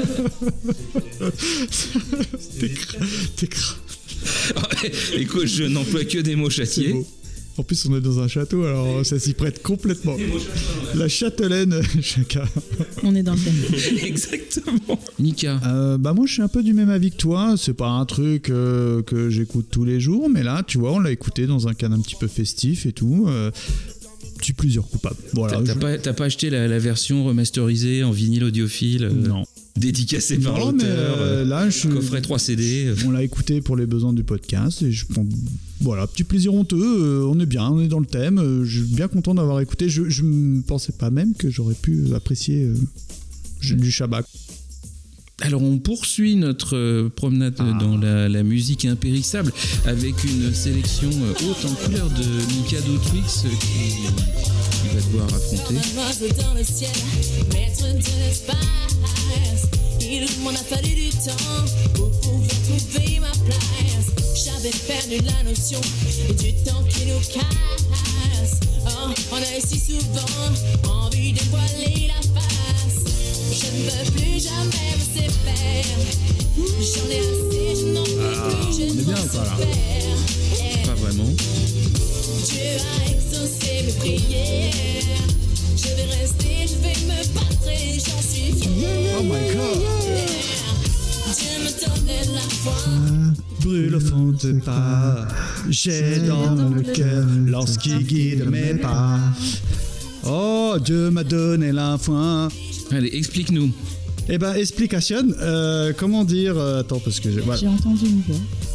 T'es crade. Écoute, je n'emploie que des mots châtiés. En plus, on est dans un château, alors ça s'y prête complètement. La châtelaine, chacun. On est dans le thème. Exactement. Nika. Moi, je suis un peu du même avis que toi. C'est pas un truc que j'écoute tous les jours, mais là, tu vois, on l'a écouté dans un cadre un petit peu festif et tout. Tu plusieurs coupables. Voilà. T'as pas acheté la version remasterisée en vinyle audiophile? Non. Dédicacé par l'auteur, là, coffret 3 CD. On l'a écouté pour les besoins du podcast et voilà, petit plaisir honteux, on est bien, on est dans le thème, je suis bien content d'avoir écouté, je ne pensais pas même que j'aurais pu apprécier du Shabba. Alors on poursuit notre promenade dans la musique impérissable avec une sélection haute en couleur de Mikado Twix qui va devoir affronter. Dans le ciel, maître de l'espace, il m'en a fallu du temps pour pouvoir trouver ma place. J'avais perdu la notion du temps qui nous casse. Oh, on a si souvent envie de voiler la face. Je ne veux plus jamais me séparer. J'en ai assez, je n'en peux plus, je n'en sais pas vraiment. Dieu a exaucé mes prières. Je vais rester, je vais me battre et j'en suis fier. Oh my God. Dieu me donnait la foi. Brûle au fond de pas, j'ai dans le cœur lorsqu'il guide mes pas. Oh, Dieu m'a donné la foi. Allez, explique-nous. Eh ben, explication. Comment dire? Attends, parce que j'ai entendu une voix.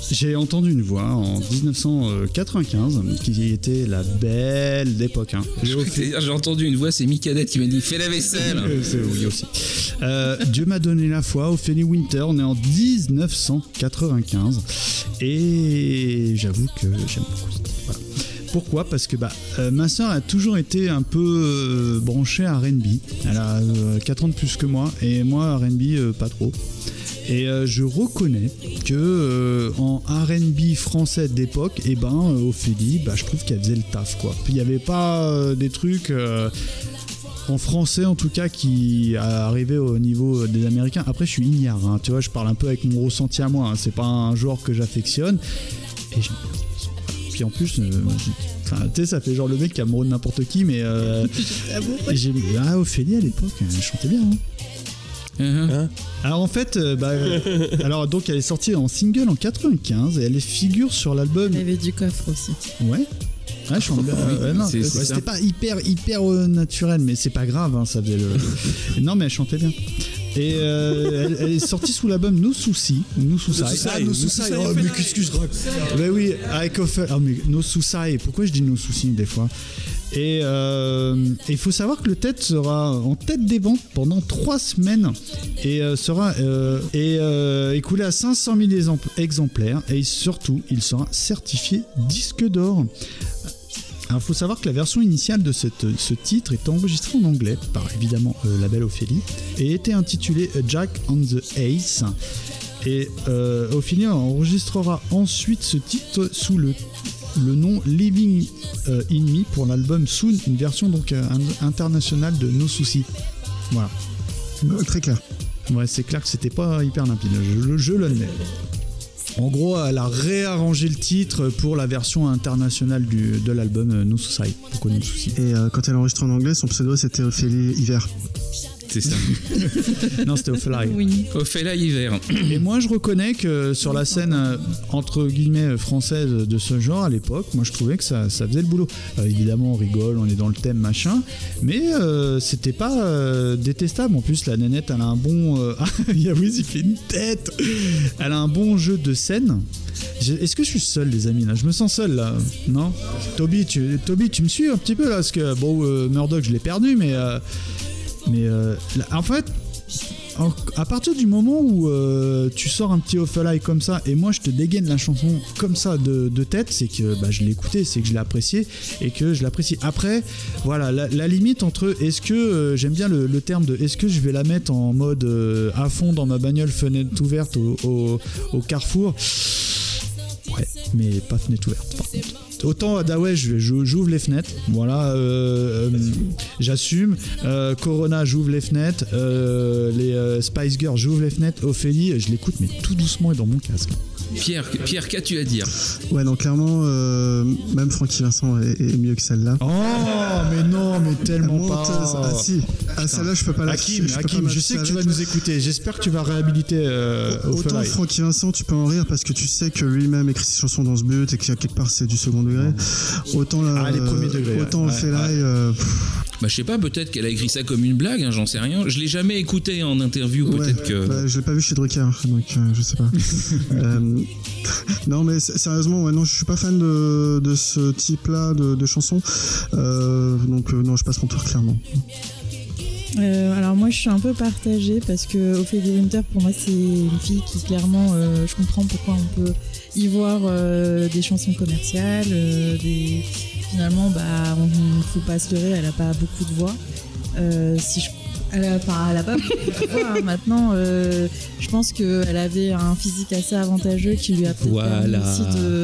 J'ai entendu une voix en 1995 qui était la belle d'époque. Hein. J'ai entendu une voix, c'est Micadette qui m'a dit fais la vaisselle. C'est oui aussi. Dieu m'a donné la foi, Ophélie Winter, on est en 1995 et j'avoue que j'aime beaucoup ça. Voilà. Pourquoi ? Parce que ma soeur a toujours été un peu branchée à R&B. Elle a 4 ans de plus que moi et moi R&B pas trop. Et je reconnais que en R&B français d'époque, Ophélie, je trouve qu'elle faisait le taf quoi. Il n'y avait pas des trucs en français en tout cas qui arrivaient au niveau des Américains. Après je suis ignare, hein, tu vois, je parle un peu avec mon ressenti à moi. Hein, c'est pas un genre que j'affectionne. Et j'aime bien. Puis en plus, tu sais, ça fait genre le mec qui est amoureux de n'importe qui, mais Ophélie à l'époque, elle chantait bien. Hein. Alors en fait, alors donc elle est sortie en single en 95 et elle figure sur l'album. Elle avait du coffre aussi. Ouais. Ouais, je chante bien. C'était pas hyper naturel, mais c'est pas grave, hein, ça faisait le. Non, mais elle chantait bien. Et elle est sortie sous l'album No Souci. No Souci. No Souci. Oh, mais qu'est-ce que je raconte ? Mais oui, avec Ophélie. Ah, mais No Souci. Pourquoi je dis No Souci des fois ? Et il faut savoir que le tête sera en tête des ventes pendant 3 semaines et sera écoulé à 500 000 exemplaires et surtout il sera certifié disque d'or. Alors il faut savoir que la version initiale de ce titre est enregistrée en anglais par évidemment la belle Ophélie et était intitulée Jack on the Ace. Et Ophélie enregistrera ensuite ce titre sous le nom Living in Me pour l'album Soon, une version donc internationale de No Souci. Voilà. Très clair. Ouais, c'est clair que c'était pas hyper limpide, je l'admets. En gros, elle a réarrangé le titre pour la version internationale de l'album No Souci. Pourquoi No Souci ? Et quand elle enregistre en anglais, son pseudo c'était Ophélie Hiver. C'est ça. Non, c'était Ophélie. Oui. Ophélie Hiver. Et moi, je reconnais que sur la scène entre guillemets française de ce genre à l'époque, moi je trouvais que ça faisait le boulot. Évidemment, on rigole, on est dans le thème machin, mais c'était pas détestable. En plus, la nénette, elle a un bon. Yawiz, il fait une tête. Elle a un bon jeu de scène. Est-ce que je suis seul, les amis là ? Je me sens seul là, non ? Toby, tu me suis un petit peu là, parce que Murdoch, je l'ai perdu, mais en fait, à partir du moment où tu sors un petit Ophélie comme ça et moi je te dégaine la chanson comme ça de tête, c'est que je l'ai écouté, c'est que je l'ai apprécié et que je l'apprécie. Après, voilà, la limite entre est-ce que j'aime bien le terme de est-ce que je vais la mettre en mode à fond dans ma bagnole fenêtre ouverte au Carrefour. Ouais, mais pas fenêtre ouverte par contre. Autant Adaway, j'ouvre les fenêtres, voilà, j'assume. Corona, j'ouvre les fenêtres. Les Spice Girls, j'ouvre les fenêtres. Ophélie, je l'écoute, mais tout doucement et dans mon casque. Pierre, qu'as-tu à dire ? Ouais, donc clairement, même Francky Vincent est mieux que celle-là. Oh, mais non, mais tellement pas. Ah si, celle-là, je peux pas la Hakim, je sais que tu vas nous écouter. J'espère que tu vas réhabiliter Ophélie. Autant Francky Vincent, tu peux en rire parce que tu sais que lui-même écrit ses chansons dans ce but et qu'il y a quelque part c'est du second degré. Autant les premiers degrés. Autant Ophélie. Je sais pas, peut-être qu'elle a écrit ça comme une blague, hein, j'en sais rien. Je l'ai jamais écouté en interview, peut-être que. Je l'ai pas vu chez Drucker, donc je sais pas. Non, mais sérieusement, ouais, non, je suis pas fan de ce type-là de chansons. Donc non, je passe mon tour clairement. Alors moi je suis un peu partagée parce que Ophélie Winter pour moi c'est une fille qui clairement je comprends pourquoi on peut y voir des chansons commerciales, finalement on faut pas se leurrer, elle a pas beaucoup de voix. Elle a pas beaucoup de voix, hein. Maintenant je pense qu'elle avait un physique assez avantageux qui lui a permis aussi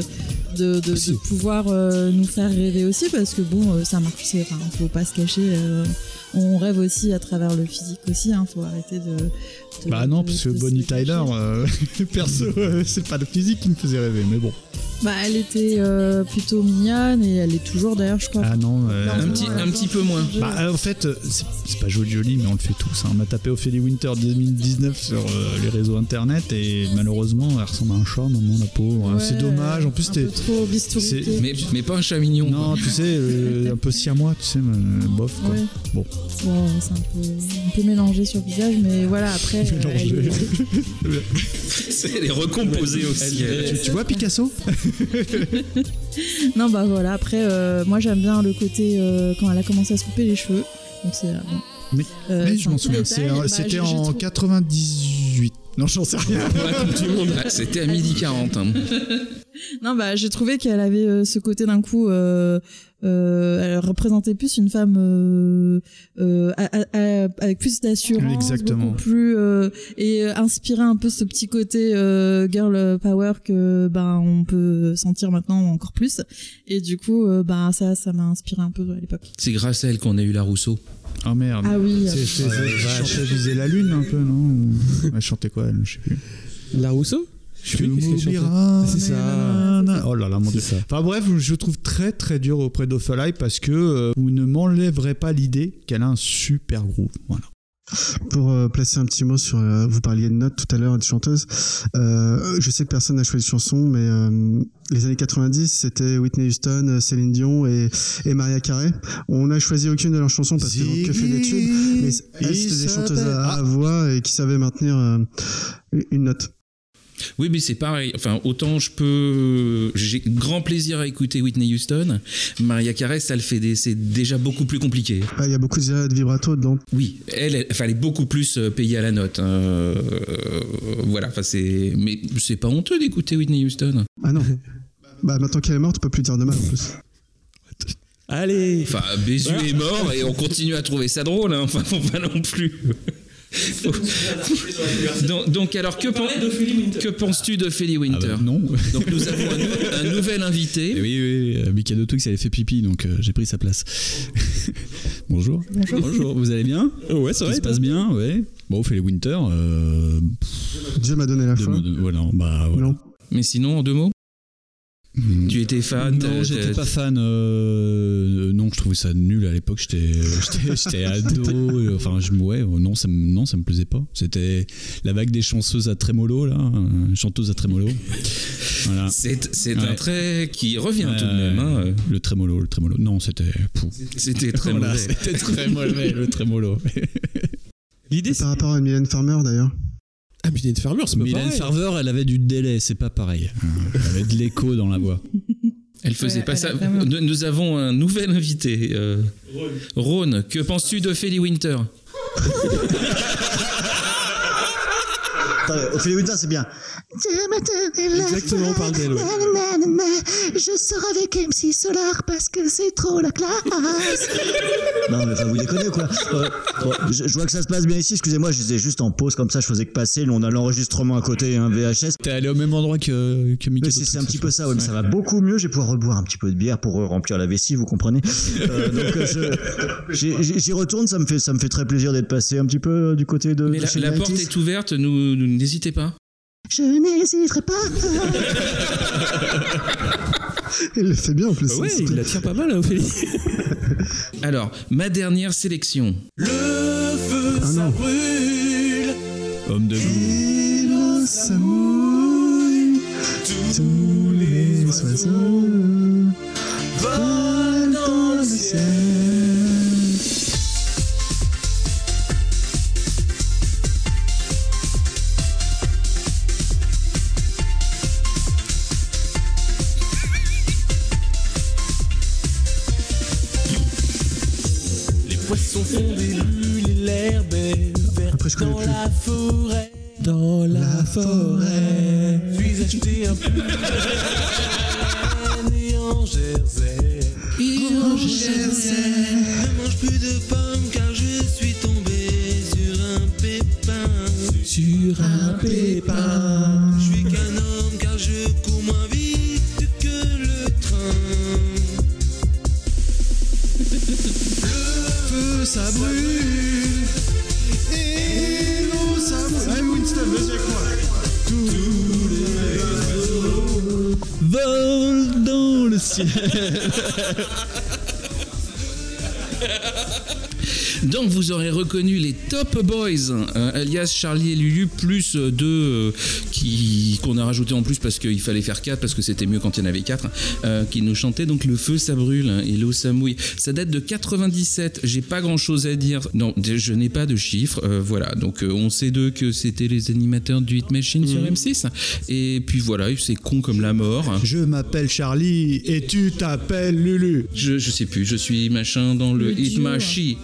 de pouvoir nous faire rêver aussi parce que ça marche, faut pas se cacher, on rêve aussi à travers le physique aussi, hein, faut arrêter de non, parce que Bonnie Tyler, perso, c'est pas le physique qui me faisait rêver, mais bon. Elle était plutôt mignonne et elle est toujours d'ailleurs, je crois. Ah non, un petit peu moins. En fait, c'est pas joli, mais on le fait tous. Hein. On a tapé Ophélie Winter 2019 sur les réseaux internet et malheureusement, elle ressemble à un chat maintenant, la pauvre. Ouais, c'est dommage. En plus, c'était trop bistouriqué. Mais pas un chat mignon. Non, tu sais, un peu siamois, tu sais, bof. Quoi. Ouais. Bon. Bon, c'est un peu mélangé sur le visage, mais voilà, après. Elle est recomposée aussi. Tu vois Picasso? Non, bah voilà, après, moi j'aime bien le côté quand elle a commencé à se couper les cheveux. Donc c'est. Bon. Mais je m'en souviens, c'était en 98. Non, j'en sais rien. C'était à 12h40. Hein. Non, bah j'ai trouvé qu'elle avait ce côté d'un coup. Elle représentait plus une femme avec plus d'assurance, exactement, beaucoup plus et inspirait un peu ce petit côté girl power que on peut sentir maintenant encore plus. Et du coup, ça m'a inspiré un peu à l'époque. C'est grâce à elle qu'on a eu la Rousseau. Oh merde. Ah oui. Elle chantait Viser la lune un peu, non? Elle chantait quoi, elle? Je sais plus. La Rousseau? Tu m'oublieras. C'est ça. Oh là là, mon Dieu. Enfin bref, je trouve très très dur auprès d'Ophalai parce que vous ne m'enlèverez pas l'idée qu'elle a un super groove. Voilà. Pour placer un petit mot sur, vous parliez de notes tout à l'heure, des chanteuses. Je sais que personne n'a choisi de chanson, mais les années 90, c'était Whitney Houston, Céline Dion et Mariah Carey. On n'a choisi aucune de leurs chansons parce qu'elles n'ont que fait des tubes, mais elles, c'était des chanteuses à voix et qui savaient maintenir une note. Oui, mais c'est pareil. Enfin, autant j'ai grand plaisir à écouter Whitney Houston. Mariah Carey, ça le fait c'est déjà beaucoup plus compliqué. Il y a beaucoup de vibrato dedans. Oui, elle est beaucoup plus payée à la note. Voilà, mais c'est pas honteux d'écouter Whitney Houston. Ah non. Maintenant qu'elle est morte, on peut plus dire de mal en plus. Allez. Enfin, Bézu est mort et on continue à trouver ça drôle. Hein. Enfin, faut pas non plus. Donc alors que penses-tu d'Ophélie Winter? Non. Donc nous avons un nouvel invité. Oui, Mikado Twix, elle a fait pipi, donc j'ai pris sa place. Bonjour, vous allez bien? Ouais, ça va. Tout se passe bien, ouais. Bon, Ophélie Winter. Dieu m'a donné la foi. Voilà, voilà. Non. Mais sinon, en 2 mots? Tu étais fan? Non, j'étais pas fan. Non, je trouvais ça nul à l'époque. J'étais ado. Enfin, non, ça me plaisait pas. C'était la vague des chanteuses à trémolo là, chanteuses à trémolo. Voilà. C'est un trait qui revient tout de même. Hein. Le trémolo. Non, c'était. C'était très mauvais. C'était très mauvais le trémolo. L'idée, par rapport à Mylène Farmer d'ailleurs. Ah, Mylène Farmer, c'est pas pareil. Mylène Farmer, elle avait du délai, c'est pas pareil. Elle avait de l'écho dans la voix. Elle faisait pas ça. Nous avons un nouvel invité. Rhône, que penses-tu d'Ophélie Winter? Ophélie Winter, c'est bien. Exactement, on parle d'elle, ouais. Je sors avec MC Solar parce que c'est trop la classe. Non, mais enfin, vous déconnez quoi. Je vois que ça se passe bien ici, excusez-moi, j'étais juste en pause comme ça, je faisais que passer. On a l'enregistrement à côté, un VHS. T'es allé au même endroit que Mikado. C'est un petit peu ça, ouais, mais ça va beaucoup mieux. Je vais pouvoir reboire un petit peu de bière pour remplir la vessie, vous comprenez. Donc j'y retourne, ça me fait très plaisir d'être passé un petit peu du côté de. Mais la porte est ouverte, n'hésitez pas. Je n'hésiterai pas. Il le fait bien en plus. Ouais, il la tient pas mal, Ophélie. Alors, ma dernière sélection. Le feu, ça brûle. Homme de goût. Et l'eau, ça mouille. Tous les oiseaux volent dans le ciel. Poissons font des bulles et l'herbe est verte dans la forêt. Dans la forêt. Puis acheter un peu et en Jersey. Ne mange plus de pommes car je suis tombé sur un pépin. Sur un pépin. Je suis qu'un homme car je cours moins vite que le train. Ça brûle et l'eau ça brûle. Allez Winston, vas-y avec moi. Tous les oiseaux volent dans le ciel. Donc vous aurez reconnu les Top Boys, alias Charlie et Lulu, plus deux qu'on a rajouté en plus parce qu'il fallait faire 4 parce que c'était mieux quand il y en avait 4, qui nous chantait donc Le feu ça brûle et l'eau ça mouille. Ça date de 97, j'ai pas grand chose à dire. Non, je n'ai pas de chiffres, voilà. Donc on sait d'eux que c'était les animateurs du Hit Machine sur M6. Et puis voilà, c'est con comme la mort. Je m'appelle Charlie et tu t'appelles Lulu. Je sais plus, je suis machin dans le Hit Machine.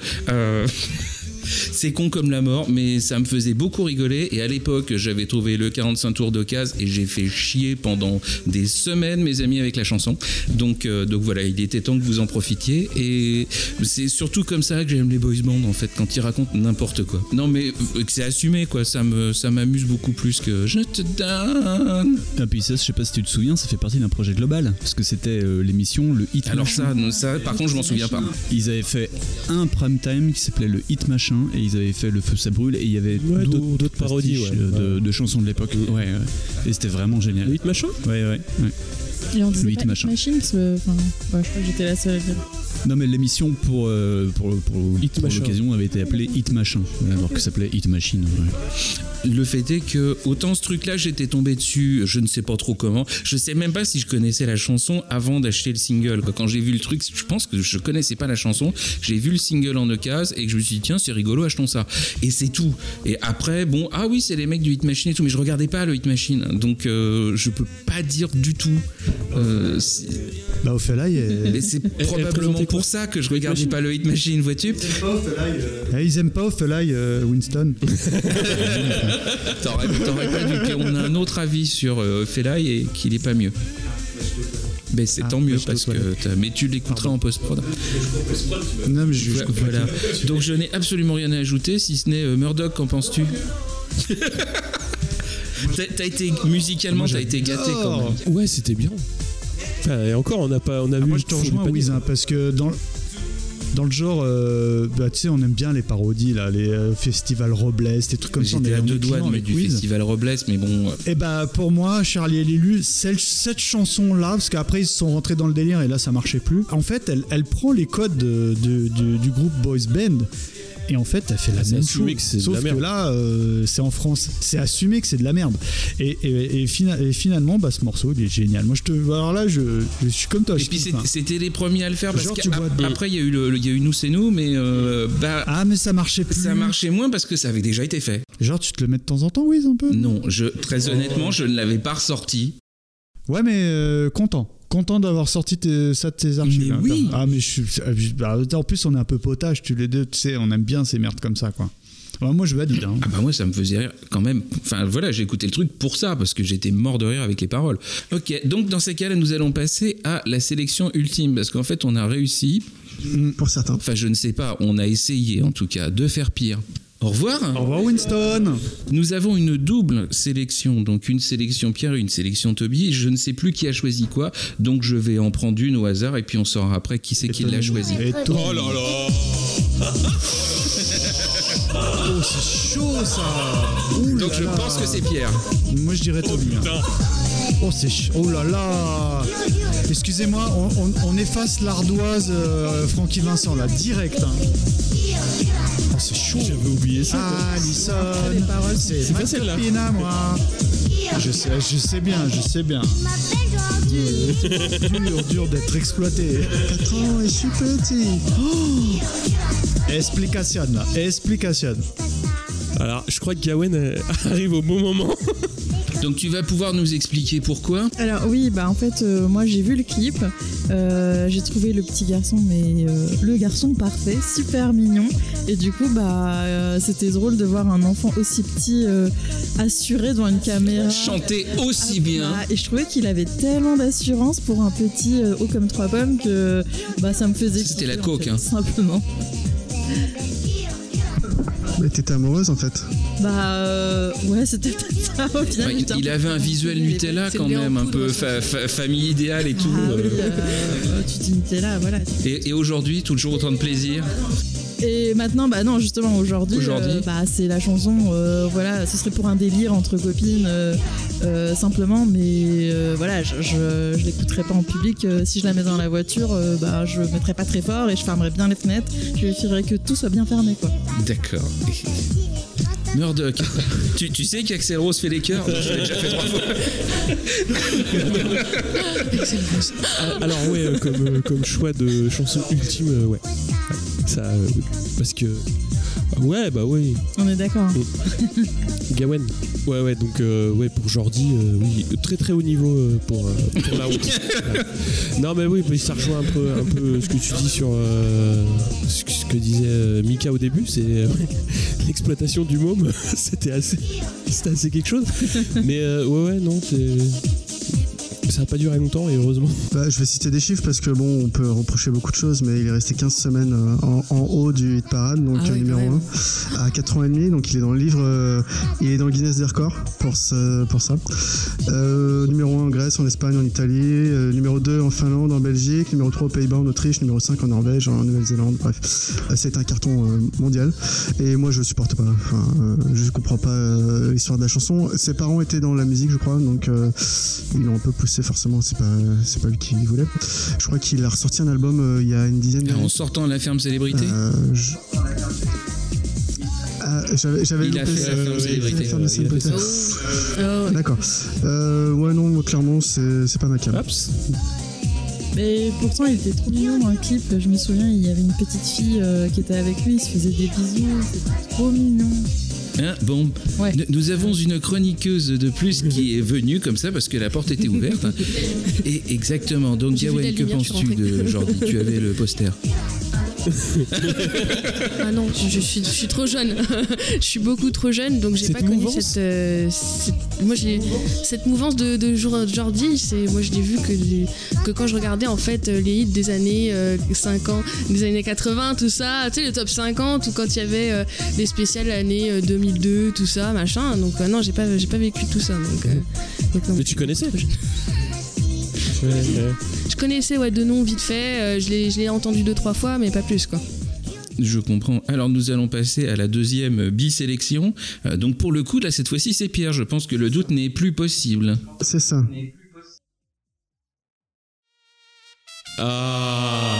C'est con comme la mort, mais ça me faisait beaucoup rigoler. Et à l'époque, j'avais trouvé le 45 tours d'occasion et j'ai fait chier pendant des semaines mes amis avec la chanson. Donc voilà, il était temps que vous en profitiez. Et c'est surtout comme ça que j'aime les boys bands en fait, quand ils racontent n'importe quoi. Non mais c'est assumé quoi, ça m'amuse beaucoup plus que je te donne. Et puis ça, je sais pas si tu te souviens, ça fait partie d'un projet global parce que c'était l'émission le Hit Alors Machin. ça par contre je m'en souviens pas. Ils avaient fait un prime time qui s'appelait le Hit Machin et ils avaient fait Le feu ça brûle et il y avait d'autres parodies de chansons de l'époque. Ouais. Et c'était vraiment génial. Le Hit Machin. Ouais. Et on disait Le Hit pas Machin. Hit Machine parce que, je crois que j'étais la seule à dire. Non mais l'émission pour l'occasion avait été appelée Hit Machin alors que ça s'appelait Hit Machine. Ouais. Le fait est que autant ce truc-là, j'étais tombé dessus, je ne sais pas trop comment. Je sais même pas si je connaissais la chanson avant d'acheter le single. Quand j'ai vu le truc, je pense que je connaissais pas la chanson. J'ai vu le single en occasion et que je me suis dit tiens c'est rigolo, achetons ça. Et c'est tout. Et après bon oui c'est les mecs du Hit Machine et tout, mais je regardais pas le Hit Machine, donc je peux pas dire du tout. Ophélia, c'est probablement pour ça que je regardais pas le Hit Machine, vois-tu. Ils aiment pas Ophélia, Winston. T'aurais pas dit qu'on a un autre avis sur Ophélia et qu'il est pas mieux. Mais c'est tant mieux parce que mais tu l'écouteras en post-prod. Non mais voilà. Donc je n'ai absolument rien à ajouter si ce n'est Murdoch, qu'en penses-tu? T'as été musicalement, t'as été gâté quand même. Ouais, c'était bien. Enfin, et encore, on a vu. Moi je te rejoins, Wiz, parce que dans le genre, tu sais, on aime bien les parodies, là, les festivals Robles, des trucs comme ça. J'étais à deux doigts de mettre du festival Robles, mais bon. Et pour moi, Charlie et Lulu, cette chanson-là, parce qu'après ils se sont rentrés dans le délire et là ça marchait plus. En fait, elle prend les codes du groupe Boys Band. Et en fait, elle fait la même chose. Sauf que là, c'est en France. C'est assumé que c'est de la merde. Et finalement, ce morceau, il est génial. Moi, alors là, je suis comme toi. Et puis, c'était les premiers à le faire. Parce qu'après, il y a eu Nous, c'est nous. Mais mais ça marchait plus. Ça marchait moins parce que ça avait déjà été fait. Genre, tu te le mets de temps en temps, Wiz, un peu? Non, très honnêtement, je ne l'avais pas ressorti. Ouais, mais content d'avoir sorti ça de tes archives. Mais oui. En plus on est un peu potage tous les deux, tu sais, on aime bien ces merdes comme ça quoi. Alors, moi je valide. Moi ça me faisait rire quand même. Enfin voilà, j'ai écouté le truc pour ça parce que j'étais mort de rire avec les paroles. Ok, donc dans ces cas-là nous allons passer à la sélection ultime parce qu'en fait on a réussi. Pour certains. Enfin je ne sais pas, on a essayé en tout cas de faire pire. Au revoir. Au revoir Winston. Nous avons une double sélection, donc une sélection Pierre et une sélection Toby. Je ne sais plus qui a choisi quoi, donc je vais en prendre une au hasard et puis on saura après qui c'est qui l'a choisi. Oh là là. Oh c'est chaud ça. Donc je pense que c'est Pierre. Moi je dirais Toby. Oh c'est chaud. Oh là là. Excusez-moi, on efface l'ardoise Francky Vincent là, direct. Oh, c'est chaud. J'avais oublié ça. Alison. C'est facile là. Pina, moi. Je sais bien. Dur d'être exploité. 4 ans et je suis petit. Explication là. Alors, je crois que Gawen arrive au bon moment. Donc tu vas pouvoir nous expliquer pourquoi? Alors oui, en fait, moi j'ai vu le clip, j'ai trouvé le petit garçon, mais le garçon parfait, super mignon, et du coup c'était drôle de voir un enfant aussi petit assuré devant une caméra. Chanter aussi bien. Et je trouvais qu'il avait tellement d'assurance pour un petit haut comme 3 pommes que ça me faisait... C'était la coke, hein. Simplement. Mais t'étais amoureuse en fait? Ouais, c'était peut-être ça au final. Il avait un visuel Nutella quand même, un peu famille idéale et tout. Tu dis Nutella, voilà. Et aujourd'hui, toujours autant de plaisir? Et maintenant, non, justement, aujourd'hui c'est la chanson, ce serait pour un délire entre copines, simplement, mais voilà, je l'écouterai pas en public. Si je la mets dans la voiture, je mettrai pas très fort et je fermerai bien les fenêtres. Je vérifierai que tout soit bien fermé, quoi. D'accord. Murdoch. Tu sais qu'Axl Rose fait les chœurs? Je l'ai déjà fait 3 fois. Alors ouais, comme choix de chanson ultime, ouais. Ça, parce que... Ouais, bah oui. On est d'accord. Gawen. Ouais, donc ouais, pour Jordi, oui, très très haut niveau pour la route. Non mais oui, ça rejoint un peu ce que tu dis sur ce que disait Mika au début, c'est l'exploitation du môme, c'était assez quelque chose. Mais ouais, non, ça n'a pas duré longtemps et heureusement. Bah, je vais citer des chiffres parce que bon, on peut reprocher beaucoup de choses, mais il est resté 15 semaines en haut du hit parade, donc numéro 1, à 4 ans et demi, donc il est dans le livre, il est dans le Guinness des records pour ça. Numéro 1 en Grèce, en Espagne, en Italie, numéro 2 en Finlande, en Belgique, numéro 3 aux Pays-Bas, en Autriche, numéro 5 en Norvège, en Nouvelle-Zélande, bref. C'est un carton mondial et moi je supporte pas, je comprends pas l'histoire de la chanson. Ses parents étaient dans la musique, je crois, donc ils l'ont un peu poussé. Forcément, c'est pas lui qui voulait. Je crois qu'il a ressorti un album il y a une dizaine d'années. En sortant La Ferme Célébrité. J'avais il a fait La Ferme Célébrité. D'accord. Ouais, non, moi, clairement, c'est pas ma cam. Mais pourtant, il était trop mignon dans le clip. Je me souviens, il y avait une petite fille qui était avec lui. Il se faisait des bisous. C'était trop mignon. Hein, bon, ouais. Nous avons une chroniqueuse de plus qui est venue comme ça parce que la porte était ouverte. Et exactement. Donc, Gawen, que penses-tu de Jordi? Tu avais le poster. Ah non, je suis trop jeune. Je suis beaucoup trop jeune, donc j'ai pas connu cette mouvance de Jordi. Moi, je l'ai vu que quand je regardais en fait les hits des années 50, des années 80, tout ça, tu sais, le top 50, ou quand il y avait les spéciales années 2002, tout ça, machin. Donc non, j'ai pas vécu tout ça. Donc non. Mais tu connaissais? Je connaissais de nom vite fait, je l'ai entendu 2-3 fois, mais pas plus quoi. Je comprends. Alors nous allons passer à la deuxième bi-sélection. Donc pour le coup, là cette fois-ci c'est Pierre. Je pense que le doute n'est plus possible. C'est ça. Ah.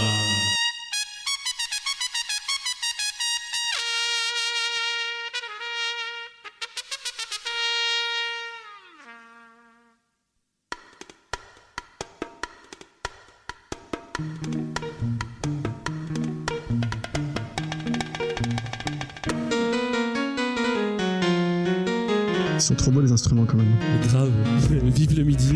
Ils sont trop beaux les instruments quand même. Mais grave, vive le midi.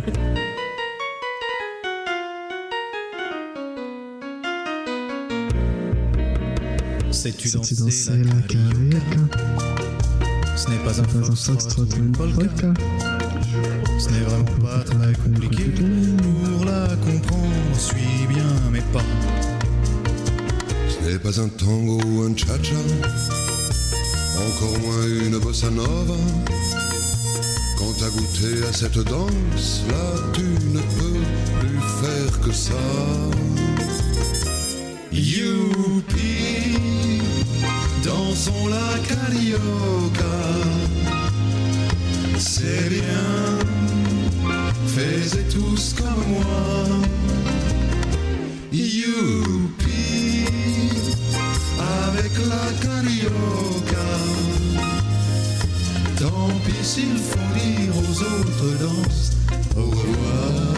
Sais-tu danser la carioca? Ce n'est pas un foxtrot ou une polka. Ce n'est vraiment pas très compliqué. Pour la comprendre, suis bien mes pas. Ce n'est pas un tango ou un cha-cha, encore moins une bossa nova. Quand t'as goûté à cette danse, là tu ne peux plus faire que ça. Youpi, dansons la carioca. C'est bien, faites tous comme moi. Youpi, avec la carioca. Tant pis s'il faut dire aux autres danses au revoir.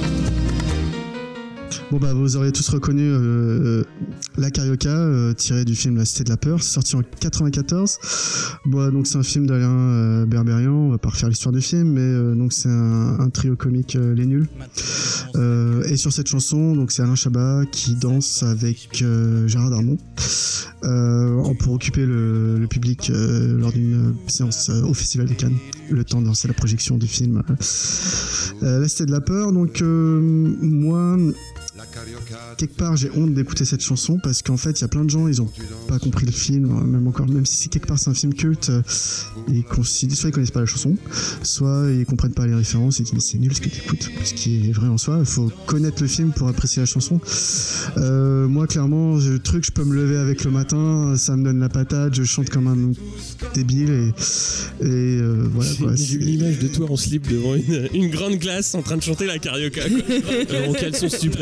Bon bah vous auriez tous reconnu La Carioca, tiré du film La Cité de la Peur, sorti en 94. Bon, donc c'est un film d'Alain Berberian, on va pas refaire l'histoire du film, mais donc c'est un trio comique Les Nuls. Et sur cette chanson, donc c'est Alain Chabat qui danse avec Gérard Darmon pour occuper le public lors d'une séance au Festival de Cannes, le temps de lancer la projection du film La Cité de la Peur. Donc moi, quelque part j'ai honte d'écouter cette chanson parce qu'en fait il y a plein de gens, ils ont pas compris le film, même si quelque part c'est un film culte, soit ils connaissent pas la chanson, soit ils comprennent pas les références et ils disent mais c'est nul ce que t'écoutes, ce qui est vrai en soi. Il faut connaître le film pour apprécier la chanson. Moi clairement le truc, je peux me lever avec le matin, ça me donne la patate, je chante comme un débile et voilà quoi. J'ai une image de toi en slip devant une grande glace en train de chanter La Carioca. En quelle sauce tu préfères?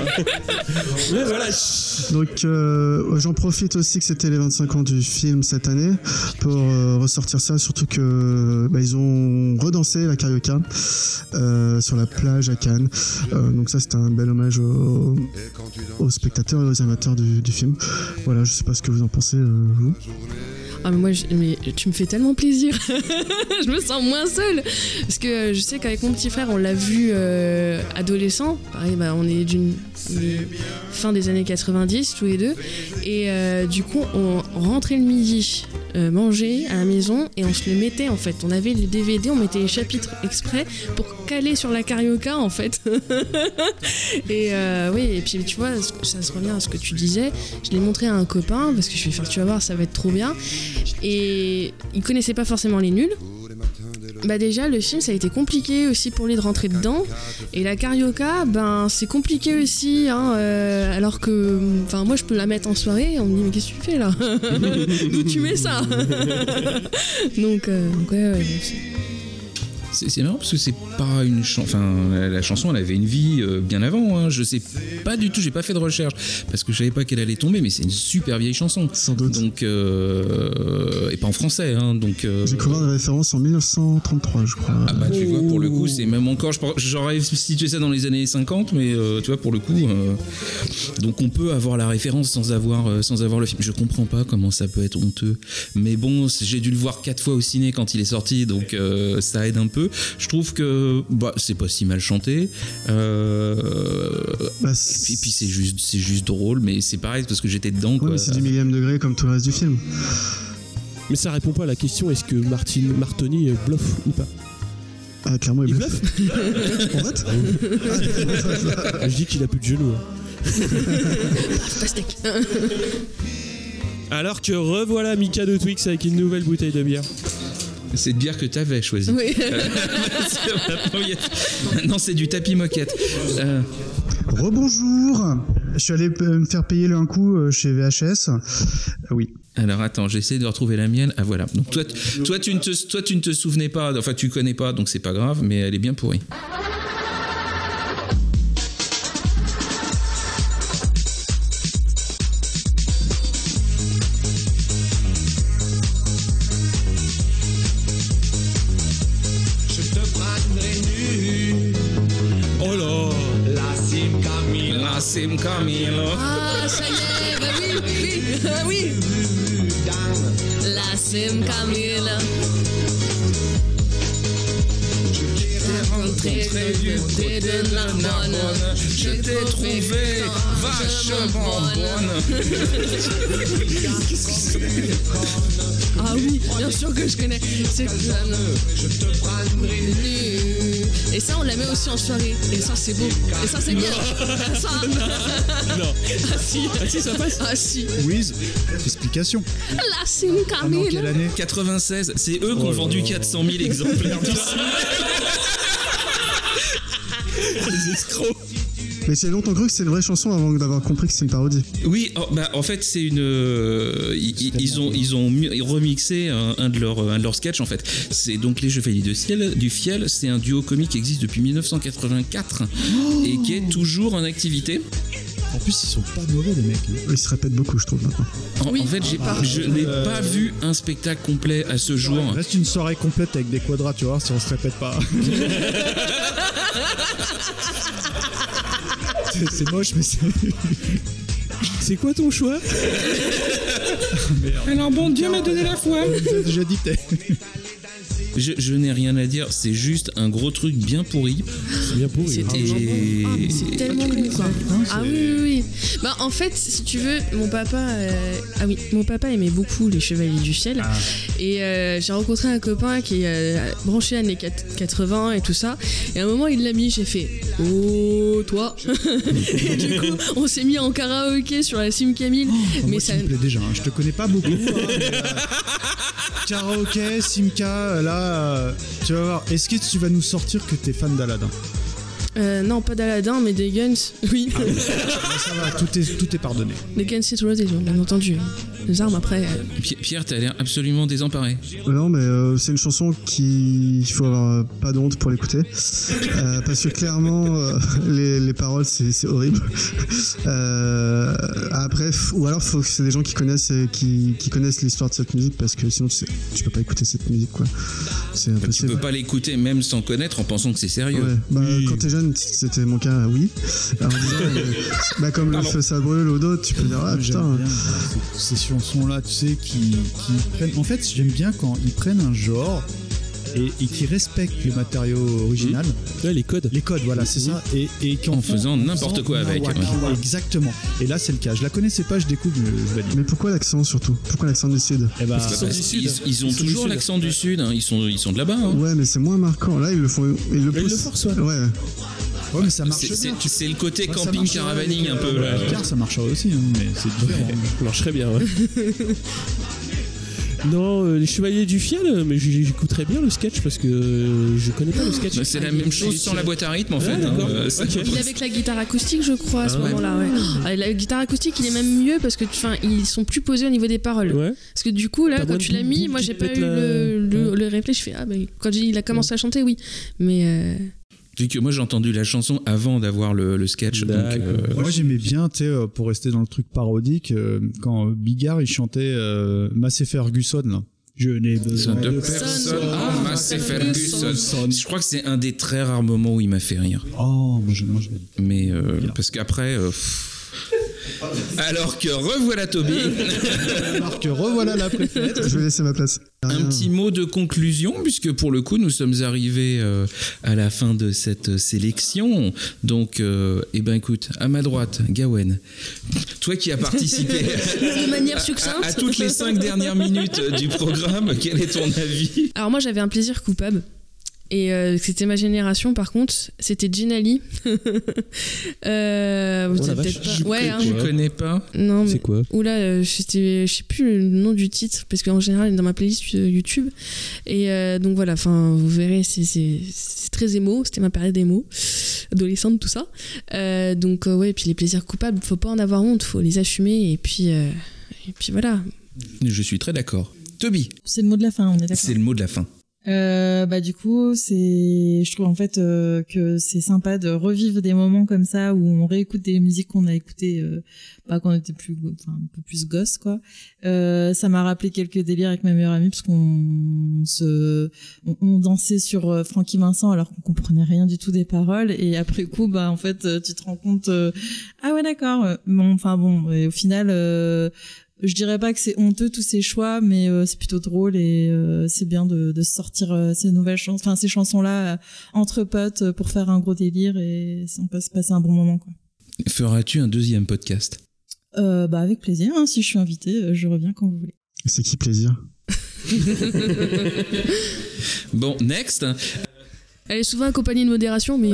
Mais voilà. Donc j'en profite aussi que c'était les 25 ans du film cette année pour ressortir ça, surtout que ils ont redansé la carioca sur la plage à Cannes. Donc ça c'était un bel hommage aux spectateurs et aux amateurs du film. Voilà, je sais pas ce que vous en pensez vous. Ah mais mais tu me fais tellement plaisir. Je me sens moins seule parce que je sais qu'avec mon petit frère on l'a vu adolescent. Pareil, on est d'une fin des années 90 tous les deux et du coup on rentrait le midi manger à la maison et on se le mettait en fait. On avait les DVD, on mettait les chapitres exprès pour caler sur la carioca en fait. Et oui, et puis tu vois, ça se revient à ce que tu disais. Je l'ai montré à un copain parce que je vais faire, tu vas voir, ça va être trop bien. Et il connaissait pas forcément les nuls. Déjà le film ça a été compliqué aussi pour lui de rentrer dedans et la carioca c'est compliqué aussi alors que moi je peux la mettre en soirée on me dit mais qu'est-ce que tu fais là d'où tu mets ça donc ouais. C'est marrant parce que c'est pas une la chanson elle avait une vie bien avant, je sais pas du tout, j'ai pas fait de recherche parce que je savais pas qu'elle allait tomber, mais c'est une super vieille chanson sans doute, donc et pas en français donc j'ai couvert des références en 1933 je crois. Tu vois, pour le coup c'est même encore, j'aurais situé ça dans les années 50 mais tu vois pour le coup donc on peut avoir la référence sans avoir le film. Je comprends pas comment ça peut être honteux, mais bon, j'ai dû le voir 4 fois au ciné quand il est sorti, donc ça aide un peu. Je trouve que c'est pas si mal chanté et puis c'est juste drôle, mais c'est pareil parce que j'étais dedans quoi. Mais c'est du millième degré comme tout le reste du film. Mais ça répond pas à la question, est-ce que Martoni bluffe ou pas? Ah, clairement il bluffe. En fait je dis qu'il a plus de genoux Pastèque. Alors que revoilà Mika de Twix avec une nouvelle bouteille de bière. C'est de bière que t'avais choisi. Oui. Non, c'est du tapis moquette. Rebonjour. Je suis allé me faire payer un coup chez VHS. Oui. Alors attends, j'essaie de retrouver la mienne. Ah voilà. Donc toi tu ne te souvenais pas, enfin tu connais pas, donc c'est pas grave, mais elle est bien pourrie. Sim Camilo. Ah, ça y est, oui. La Sim Camilo. Je t'ai rencontré du côté de la Narbonne. Je t'ai trouvé vachement bonne. Ah oui, bien sûr que je connais. C'est je te prendrai nu. Et ça, on la met aussi en soirée. Et ça, c'est beau. Et ça, c'est bien. Ça. Non. Ah si. Ah si, ça passe. Ah si. Wiz, explication. La Sim Camille. Quelle année? 96. C'est eux qui ont vendu 400 000 exemplaires du Les escrocs. Mais c'est longtemps cru que c'est une vraie chanson avant d'avoir compris que c'est une parodie. Oui, en fait c'est une. Ils ont remixé un de leurs sketchs en fait. C'est donc Les Chevaliers du Fiel. C'est un duo comique qui existe depuis 1984 et qui est toujours en activité. En plus, ils sont pas mauvais les mecs. Ils se répètent beaucoup, je trouve maintenant. En fait, je n'ai pas vu un spectacle complet à ce jour. Il reste une soirée complète avec des quadras, tu vois, si on se répète pas. C'est moche, mais c'est. C'est quoi ton choix? Merde. Alors bon Dieu m'a donné la foi. J'ai déjà dit Je n'ai rien à dire, c'est juste un gros truc bien pourri. C'est bien pourri. C'est tellement bon quoi. Ah oui. En fait, si tu veux, mon papa aimait beaucoup Les Chevaliers du Ciel. Et j'ai rencontré un copain qui est branché années 80 et tout ça. Et à un moment, il l'a mis, j'ai fait oh toi. Et du coup, on s'est mis en karaoké sur la Sim Camille. Mais moi, ça me plaît déjà. Je te connais pas beaucoup. Karaoké, Simca, là, tu vas voir. Est-ce que tu vas nous sortir que t'es fan d'Aladin? Non, pas d'Aladin, mais des Guns. Oui. Ça va, tout est pardonné. Des Guns N' Roses, bien entendu. Les armes après. Pierre, t'as l'air absolument désemparé. Non, mais c'est une chanson qu'il faut avoir pas de honte pour l'écouter. Parce que clairement, les paroles, c'est horrible. Après, ou alors faut que c'est des gens qui connaissent l'histoire de cette musique, parce que sinon tu peux pas écouter cette musique, quoi. C'est impossible. Tu peux pas l'écouter même sans connaître en pensant que c'est sérieux. Ouais. Bah, quand t'es jeune, c'était mon cas, oui. En disant, comme le feu ça brûle au dos, tu peux dire putain. Ces chansons-là, tu sais, qui prennent. En fait, j'aime bien quand ils prennent un genre et qui respectent le matériau original. Ouais, les codes. Les codes, voilà, c'est ça. Et en faisant n'importe quoi avec. Ouais. Exactement. Et là, c'est le cas. Je la connaissais pas, je découvre, je valide. Mais pourquoi l'accent surtout? Pourquoi l'accent du Sud? Ils ont toujours l'accent du Sud, hein. Ils sont de là-bas. Hein. Ouais, mais c'est moins marquant. Là, ils le font. Ils le forcent, ouais. Ouais, mais ça marche bien. C'est le côté camping caravaning un peu. Car ça marcherait aussi, hein, mais c'est différent. Ça marcherait bien, ouais. Non, les Chevaliers du Fiel, mais j'écouterais bien le sketch parce que je connais pas le sketch. Bah, c'est la même chose sans la boîte à rythme en fait. Il est avec la guitare acoustique, je crois, à ce moment-là. Ouais. La guitare acoustique, il est même mieux parce que ils sont plus posés au niveau des paroles. Ouais. Parce que du coup, là, quand tu l'as mis, moi j'ai pas eu le replay. Je fais quand il a commencé à chanter, oui. Mais. Vu que moi j'ai entendu la chanson avant d'avoir le sketch. Donc, moi j'aimais bien, tu sais, pour rester dans le truc parodique, quand Bigard il chantait Massey Ferguson là. Je n'ai besoin de personne. Massey Ferguson. Je crois que c'est un des très rares moments où il m'a fait rire. Oh, moi je mais parce qu'après. Alors que revoilà Toby. Alors que revoilà la préfète. Je vais laisser ma place. Un petit mot de conclusion, puisque pour le coup nous sommes arrivés à la fin de cette sélection. Donc, écoute, à ma droite, Gawen, toi qui as participé de manière succincte à toutes les 5 dernières minutes du programme, quel est ton avis? Alors moi j'avais un plaisir coupable. Et c'était ma génération, par contre, c'était Ginali. Vous peut-être pas. Ouais, je connais pas. Non, mais c'est quoi? Oula, je sais plus le nom du titre, parce qu'en général, il est dans ma playlist YouTube. Et donc voilà, enfin, vous verrez, c'est très émo. C'était ma période émo, adolescente, tout ça. Donc ouais, et puis les plaisirs coupables, faut pas en avoir honte, faut les assumer. Et puis voilà. Je suis très d'accord. Toby. C'est le mot de la fin, on est d'accord. C'est le mot de la fin. Du coup, je trouve en fait que c'est sympa de revivre des moments comme ça où on réécoute des musiques qu'on a écoutées quand on était un peu plus gosse, quoi. Ça m'a rappelé quelques délires avec ma meilleure amie parce qu'on dansait sur Francky Vincent alors qu'on comprenait rien du tout des paroles, et après coup en fait tu te rends compte ah ouais d'accord, et au final je dirais pas que c'est honteux tous ces choix, mais c'est plutôt drôle, et c'est bien de sortir ces nouvelles chansons, ces chansons-là entre potes pour faire un gros délire, et on peut se passer un bon moment, quoi. Feras-tu un deuxième podcast? Avec plaisir, hein, si je suis invitée, je reviens quand vous voulez. C'est qui plaisir? Bon, next. Elle est souvent accompagnée de modération, mais...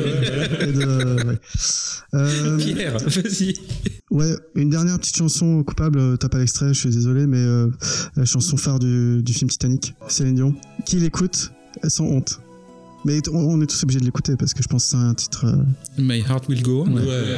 Pierre, vas-y. Ouais, une dernière petite chanson coupable, t'as pas l'extrait, je suis désolé, mais la chanson phare du film Titanic, Céline Dion. Qui l'écoute sans honte. Mais on est tous obligés de l'écouter parce que je pense que c'est un titre... My Heart Will Go On. Ouais.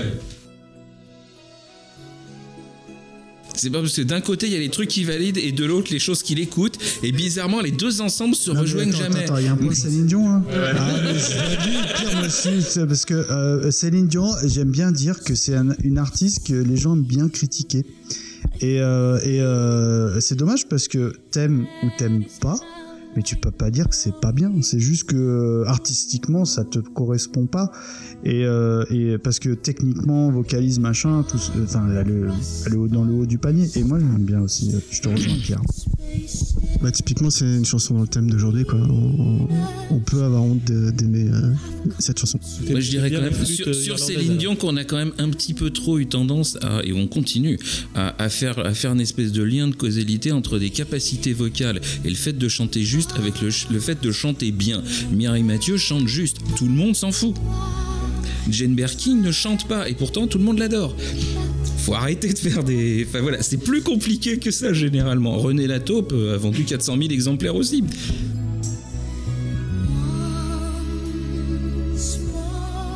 C'est pas parce que d'un côté il y a les trucs qui valident et de l'autre les choses qu'il écoute, et bizarrement les deux ensemble se rejoignent jamais. Attends, il y a un point Céline Dion hein. Mais je vais dire moi aussi, parce que Céline Dion, j'aime bien dire que c'est une artiste que les gens aiment bien critiquer, et c'est dommage parce que t'aimes ou t'aimes pas, mais tu peux pas dire que c'est pas bien, c'est juste que artistiquement ça te correspond pas, et parce que techniquement, vocalise, machin, tout, elle est dans le haut du panier, et moi j'aime bien aussi, je te rejoins Pierre. Typiquement c'est une chanson dans le thème d'aujourd'hui, quoi. On peut avoir honte d'aimer cette chanson. Moi je dirais quand même sur Céline Dion qu'on a quand même un petit peu trop eu tendance et on continue à faire une espèce de lien de causalité entre des capacités vocales et le fait de chanter juste avec le fait de chanter bien. Mireille Mathieu chante juste, tout le monde s'en fout. Jane Birkin ne chante pas et pourtant tout le monde l'adore. Faut arrêter de faire des... Enfin voilà, c'est plus compliqué que ça généralement. René Lataupe a vendu 400 000 exemplaires aussi.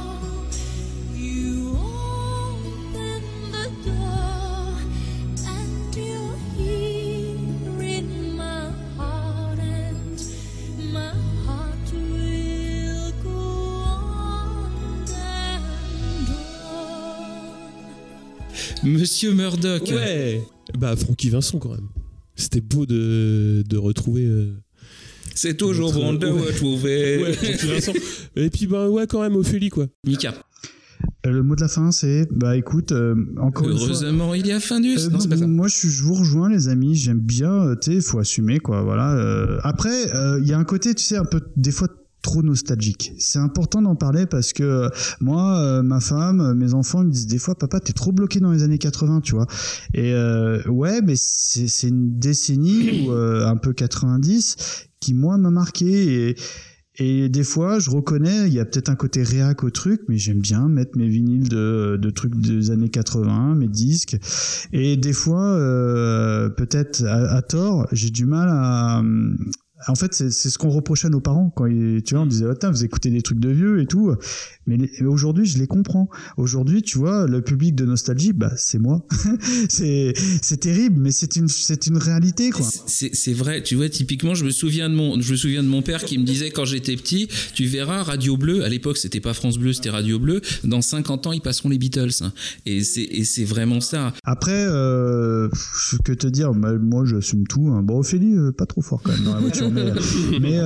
Monsieur Murdoch. Ouais. Bah Francky Vincent quand même. C'était beau de retrouver. C'est toujours bon de retrouver. Ouais, Francky Vincent. Et puis bah ouais quand même Ophélie quoi. Mika. Le mot de la fin, c'est écoute, encore une fois. Heureusement, il y a fin du. Non, c'est pas ça. Moi, je vous rejoins, les amis. J'aime bien. Il faut assumer, quoi. Voilà. Après, il y a un côté, tu sais, un peu des fois trop nostalgique. C'est important d'en parler parce que moi, ma femme, mes enfants, ils me disent des fois, papa, t'es trop bloqué dans les années 80, tu vois. Et ouais, mais c'est une décennie ou un peu 90 qui moi m'a marqué et des fois, je reconnais, il y a peut-être un côté réac au truc, mais j'aime bien mettre mes vinyles de trucs des années 80, mes disques. Et des fois, peut-être à tort, j'ai du mal à... En fait, c'est ce qu'on reprochait à nos parents quand tu vois, on disait vous écoutez des trucs de vieux et tout, mais aujourd'hui je les comprends. Aujourd'hui, tu vois, le public de nostalgie, bah c'est moi. c'est terrible, mais c'est une réalité quoi. C'est vrai, tu vois, typiquement, je me souviens de mon père qui me disait quand j'étais petit, tu verras Radio Bleu, à l'époque c'était pas France Bleu, c'était Radio Bleu, dans 50 ans ils passeront les Beatles. Et c'est vraiment ça. Après que te dire, moi j'assume tout. Bon, Ophélie pas trop fort quand même dans la voiture. Mais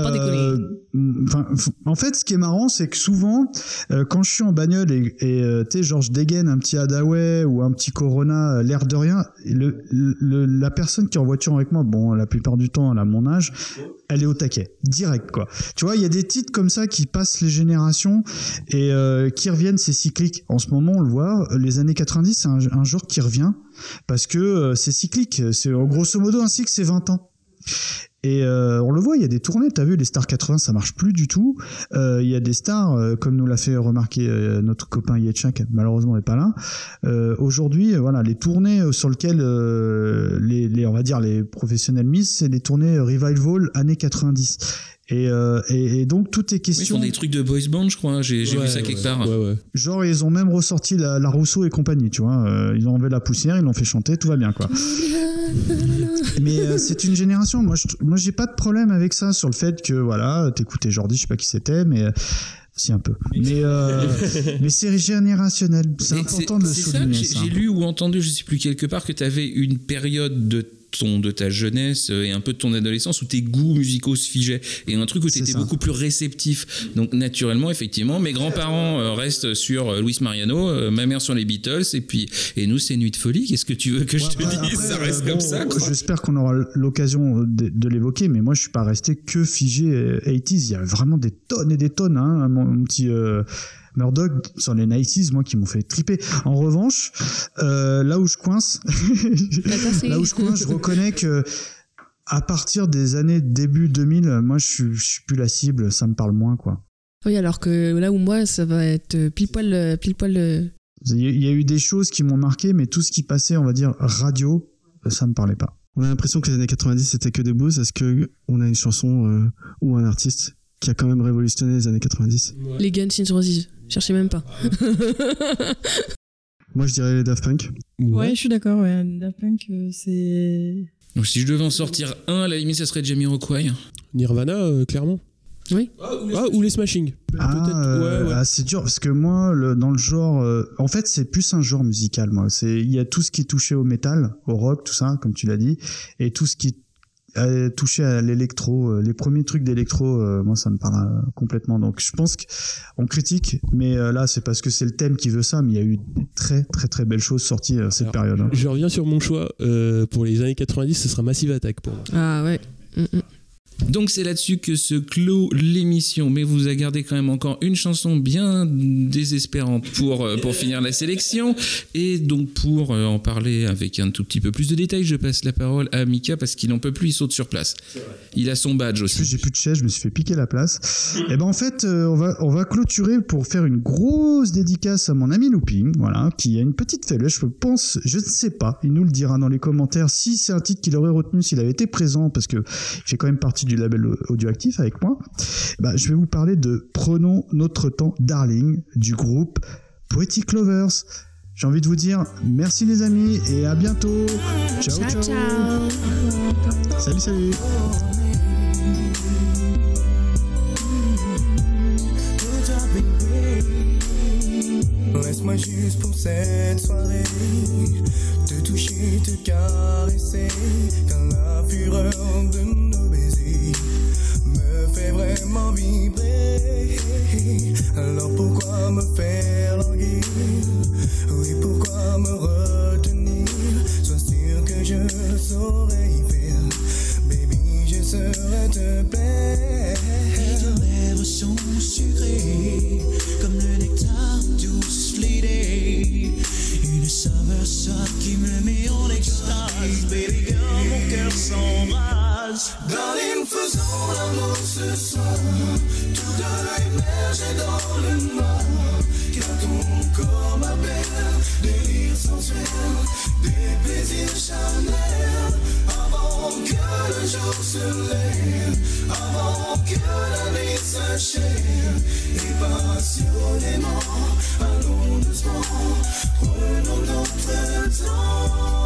en fait, ce qui est marrant, c'est que souvent, quand je suis en bagnole et tu sais, genre je dégaine un petit Hadaway ou un petit Corona, l'air de rien, la personne qui est en voiture avec moi, bon, la plupart du temps, elle a mon âge, elle est au taquet, direct quoi. Tu vois, il y a des titres comme ça qui passent les générations et qui reviennent, c'est cyclique. En ce moment, on le voit, les années 90, c'est un genre qui revient parce que c'est cyclique. C'est grosso modo un cycle, c'est 20 ans. Et on le voit, il y a des tournées, t'as vu, les stars 80 ça marche plus du tout. Il y a des stars, comme nous l'a fait remarquer notre copain Yetcha, qui malheureusement n'est pas là. Aujourd'hui, voilà, les tournées sur lesquelles on va dire les professionnels misent, c'est les tournées Revival années 90. Et donc tout est question. Ils font des trucs de boys band, je crois. J'ai vu ça quelque part. Ouais. Genre ils ont même ressorti la Rousseau et compagnie, tu vois. Ils ont enlevé la poussière, ils l'ont fait chanter, tout va bien quoi. Mais c'est une génération. Moi j'ai pas de problème avec ça sur le fait que voilà, t'écoutais Jordi, je sais pas qui c'était, mais si un peu. Mais c'est générationnel. C'est important de le souligner. J'ai lu ou entendu, je sais plus quelque part, que t'avais une période de ta jeunesse et un peu de ton adolescence où tes goûts musicaux se figeaient et un truc où tu étais beaucoup plus réceptif. Donc naturellement, effectivement, mes grands-parents restent sur Luis Mariano, ma mère sur les Beatles et nous c'est Nuit de folie. Qu'est-ce que tu veux que je te dise? Après, ça reste comme ça quoi. J'espère qu'on aura l'occasion de l'évoquer, mais moi je suis pas resté que figé 80s. Il y avait vraiment des tonnes et des tonnes, hein, mon petit Murdoch sur les 90s, moi qui m'ont fait triper. En revanche, là où je coince, je reconnais que à partir des années début 2000, moi je suis plus la cible, ça me parle moins quoi. Oui, alors que là où moi ça va être pile poil. Il y a eu des choses qui m'ont marqué, mais tout ce qui passait, on va dire radio, ça me parlait pas. On a l'impression que les années 90 c'était que des blues. Est-ce que on a une chanson ou un artiste qui a quand même révolutionné les années 90? Les Guns N' Roses, cherchez même pas. Moi je dirais les Daft Punk. Ouais, je suis d'accord, ouais. Daft Punk, c'est... Donc si je devais en sortir un, à la limite ça serait Jamiroquai. Nirvana, clairement. Oui. Ou les Smashing. C'est dur parce que moi dans le genre en fait c'est plus un genre musical moi. Il y a tout ce qui est touché au métal, au rock, tout ça comme tu l'as dit, et tout ce qui touché à l'électro, les premiers trucs d'électro, moi ça me parle complètement. Donc je pense qu'on critique, mais là c'est parce que c'est le thème qui veut ça, mais il y a eu des très très très belles choses sorties cette période. Hein. Je reviens sur mon choix pour les années 90, ce sera Massive Attack pour moi. Ah ouais. Donc c'est là-dessus que se clôt l'émission, mais vous a gardé quand même encore une chanson bien désespérante pour finir la sélection. Et donc pour en parler avec un tout petit peu plus de détails, je passe la parole à Mika parce qu'il n'en peut plus, il saute sur place. Il a son badge aussi. J'ai plus de chaise, je me suis fait piquer la place. Et ben en fait, on va clôturer pour faire une grosse dédicace à mon ami Looping, voilà, qui a une petite faiblesse, je pense, je ne sais pas, il nous le dira dans les commentaires si c'est un titre qu'il aurait retenu s'il avait été présent, parce que il fait quand même partie du label Audioactif avec moi. Bah, je vais vous parler de Prenons notre temps, Darling, du groupe Poetic Lovers. J'ai envie de vous dire merci les amis et à bientôt. Ciao ciao. Salut. Laisse-moi juste pour cette soirée caresser, quand la fureur de nos baisers me fait vraiment vibrer. Alors pourquoi me faire languir? Oui, pourquoi me retenir? Sois sûr que je saurais y faire. Baby, je saurais te plaire. Et tes lèvres sont sucrées comme le nectar douce fleeté. Une saveur sotte qui me met en extase. Baby girl, mon cœur s'embrase. Darling, faisons l'amour ce soir, tous deux immergés dans le noir. Car ton corps m'appelle, délire sensuel, des plaisirs charnels. Avant que le jour se lève, avant que la nuit s'achève, et passionnément, allons doucement, prenons notre temps.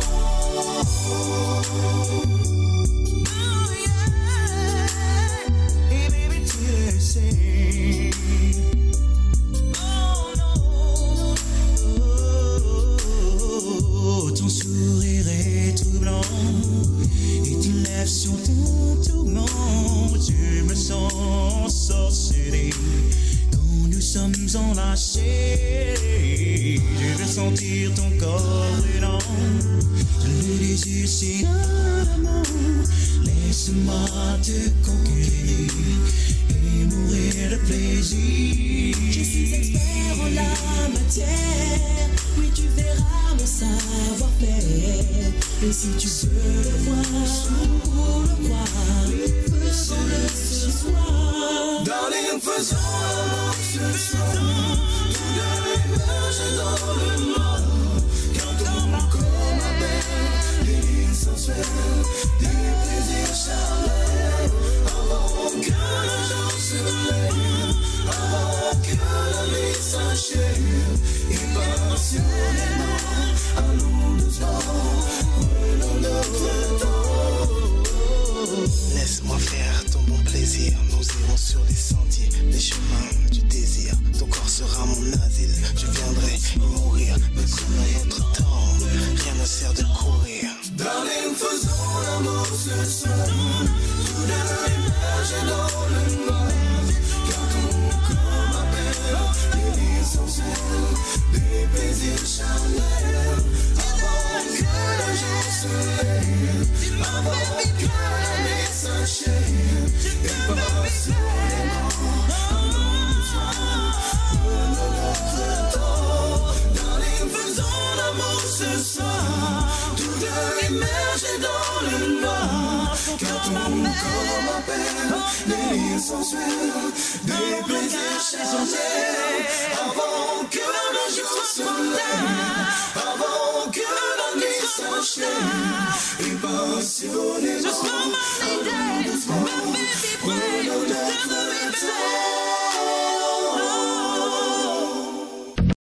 Oh yeah, et baby tu le sais. Ton sourire est troublant et tes lèvres sur ton tourment. Tu me sens sorcelé quand nous sommes enlacés. Je veux sentir ton corps brûlant, le désir si ardemment. Laisse-moi te conquérir et mourir de plaisir. Je suis expert en la matière, oui tu verras mon savoir-faire. Et si tu veux le voir ou le croire, faisons-le ce soir. Darling, faisons l'amour ce soir, tous deux immergés dans le noir. Car ton corps m'appelle, délire sensuel, des plaisirs charnels. Avant que le jour se lève, avant que la nuit s'achève, et passionnément, allons doucement, prenons notre temps. Laisse-moi faire ton bon plaisir. Nous irons sur les sentiers, les chemins du désir. Ton corps sera mon asile. Je viendrai y mourir, mais prenons notre temps. Rien ne sert de courir. Darling, faisons l'amour ce soir, tous deux immergés dans le noir. Car ton corps m'appelle, délire sensuel, des plaisirs charnels. Avant que le jour se lève, avant que la nuit s'achève, et passionnément, allons doucement, prenons notre temps. Darling, faisons l'amour ce soir, tous deux immergés dans le noir. Car ton corps m'appelle, délire sensuel, des plaisirs charnels. Avant que le jour se lève, avant que la nuit s'achève, et passionnément,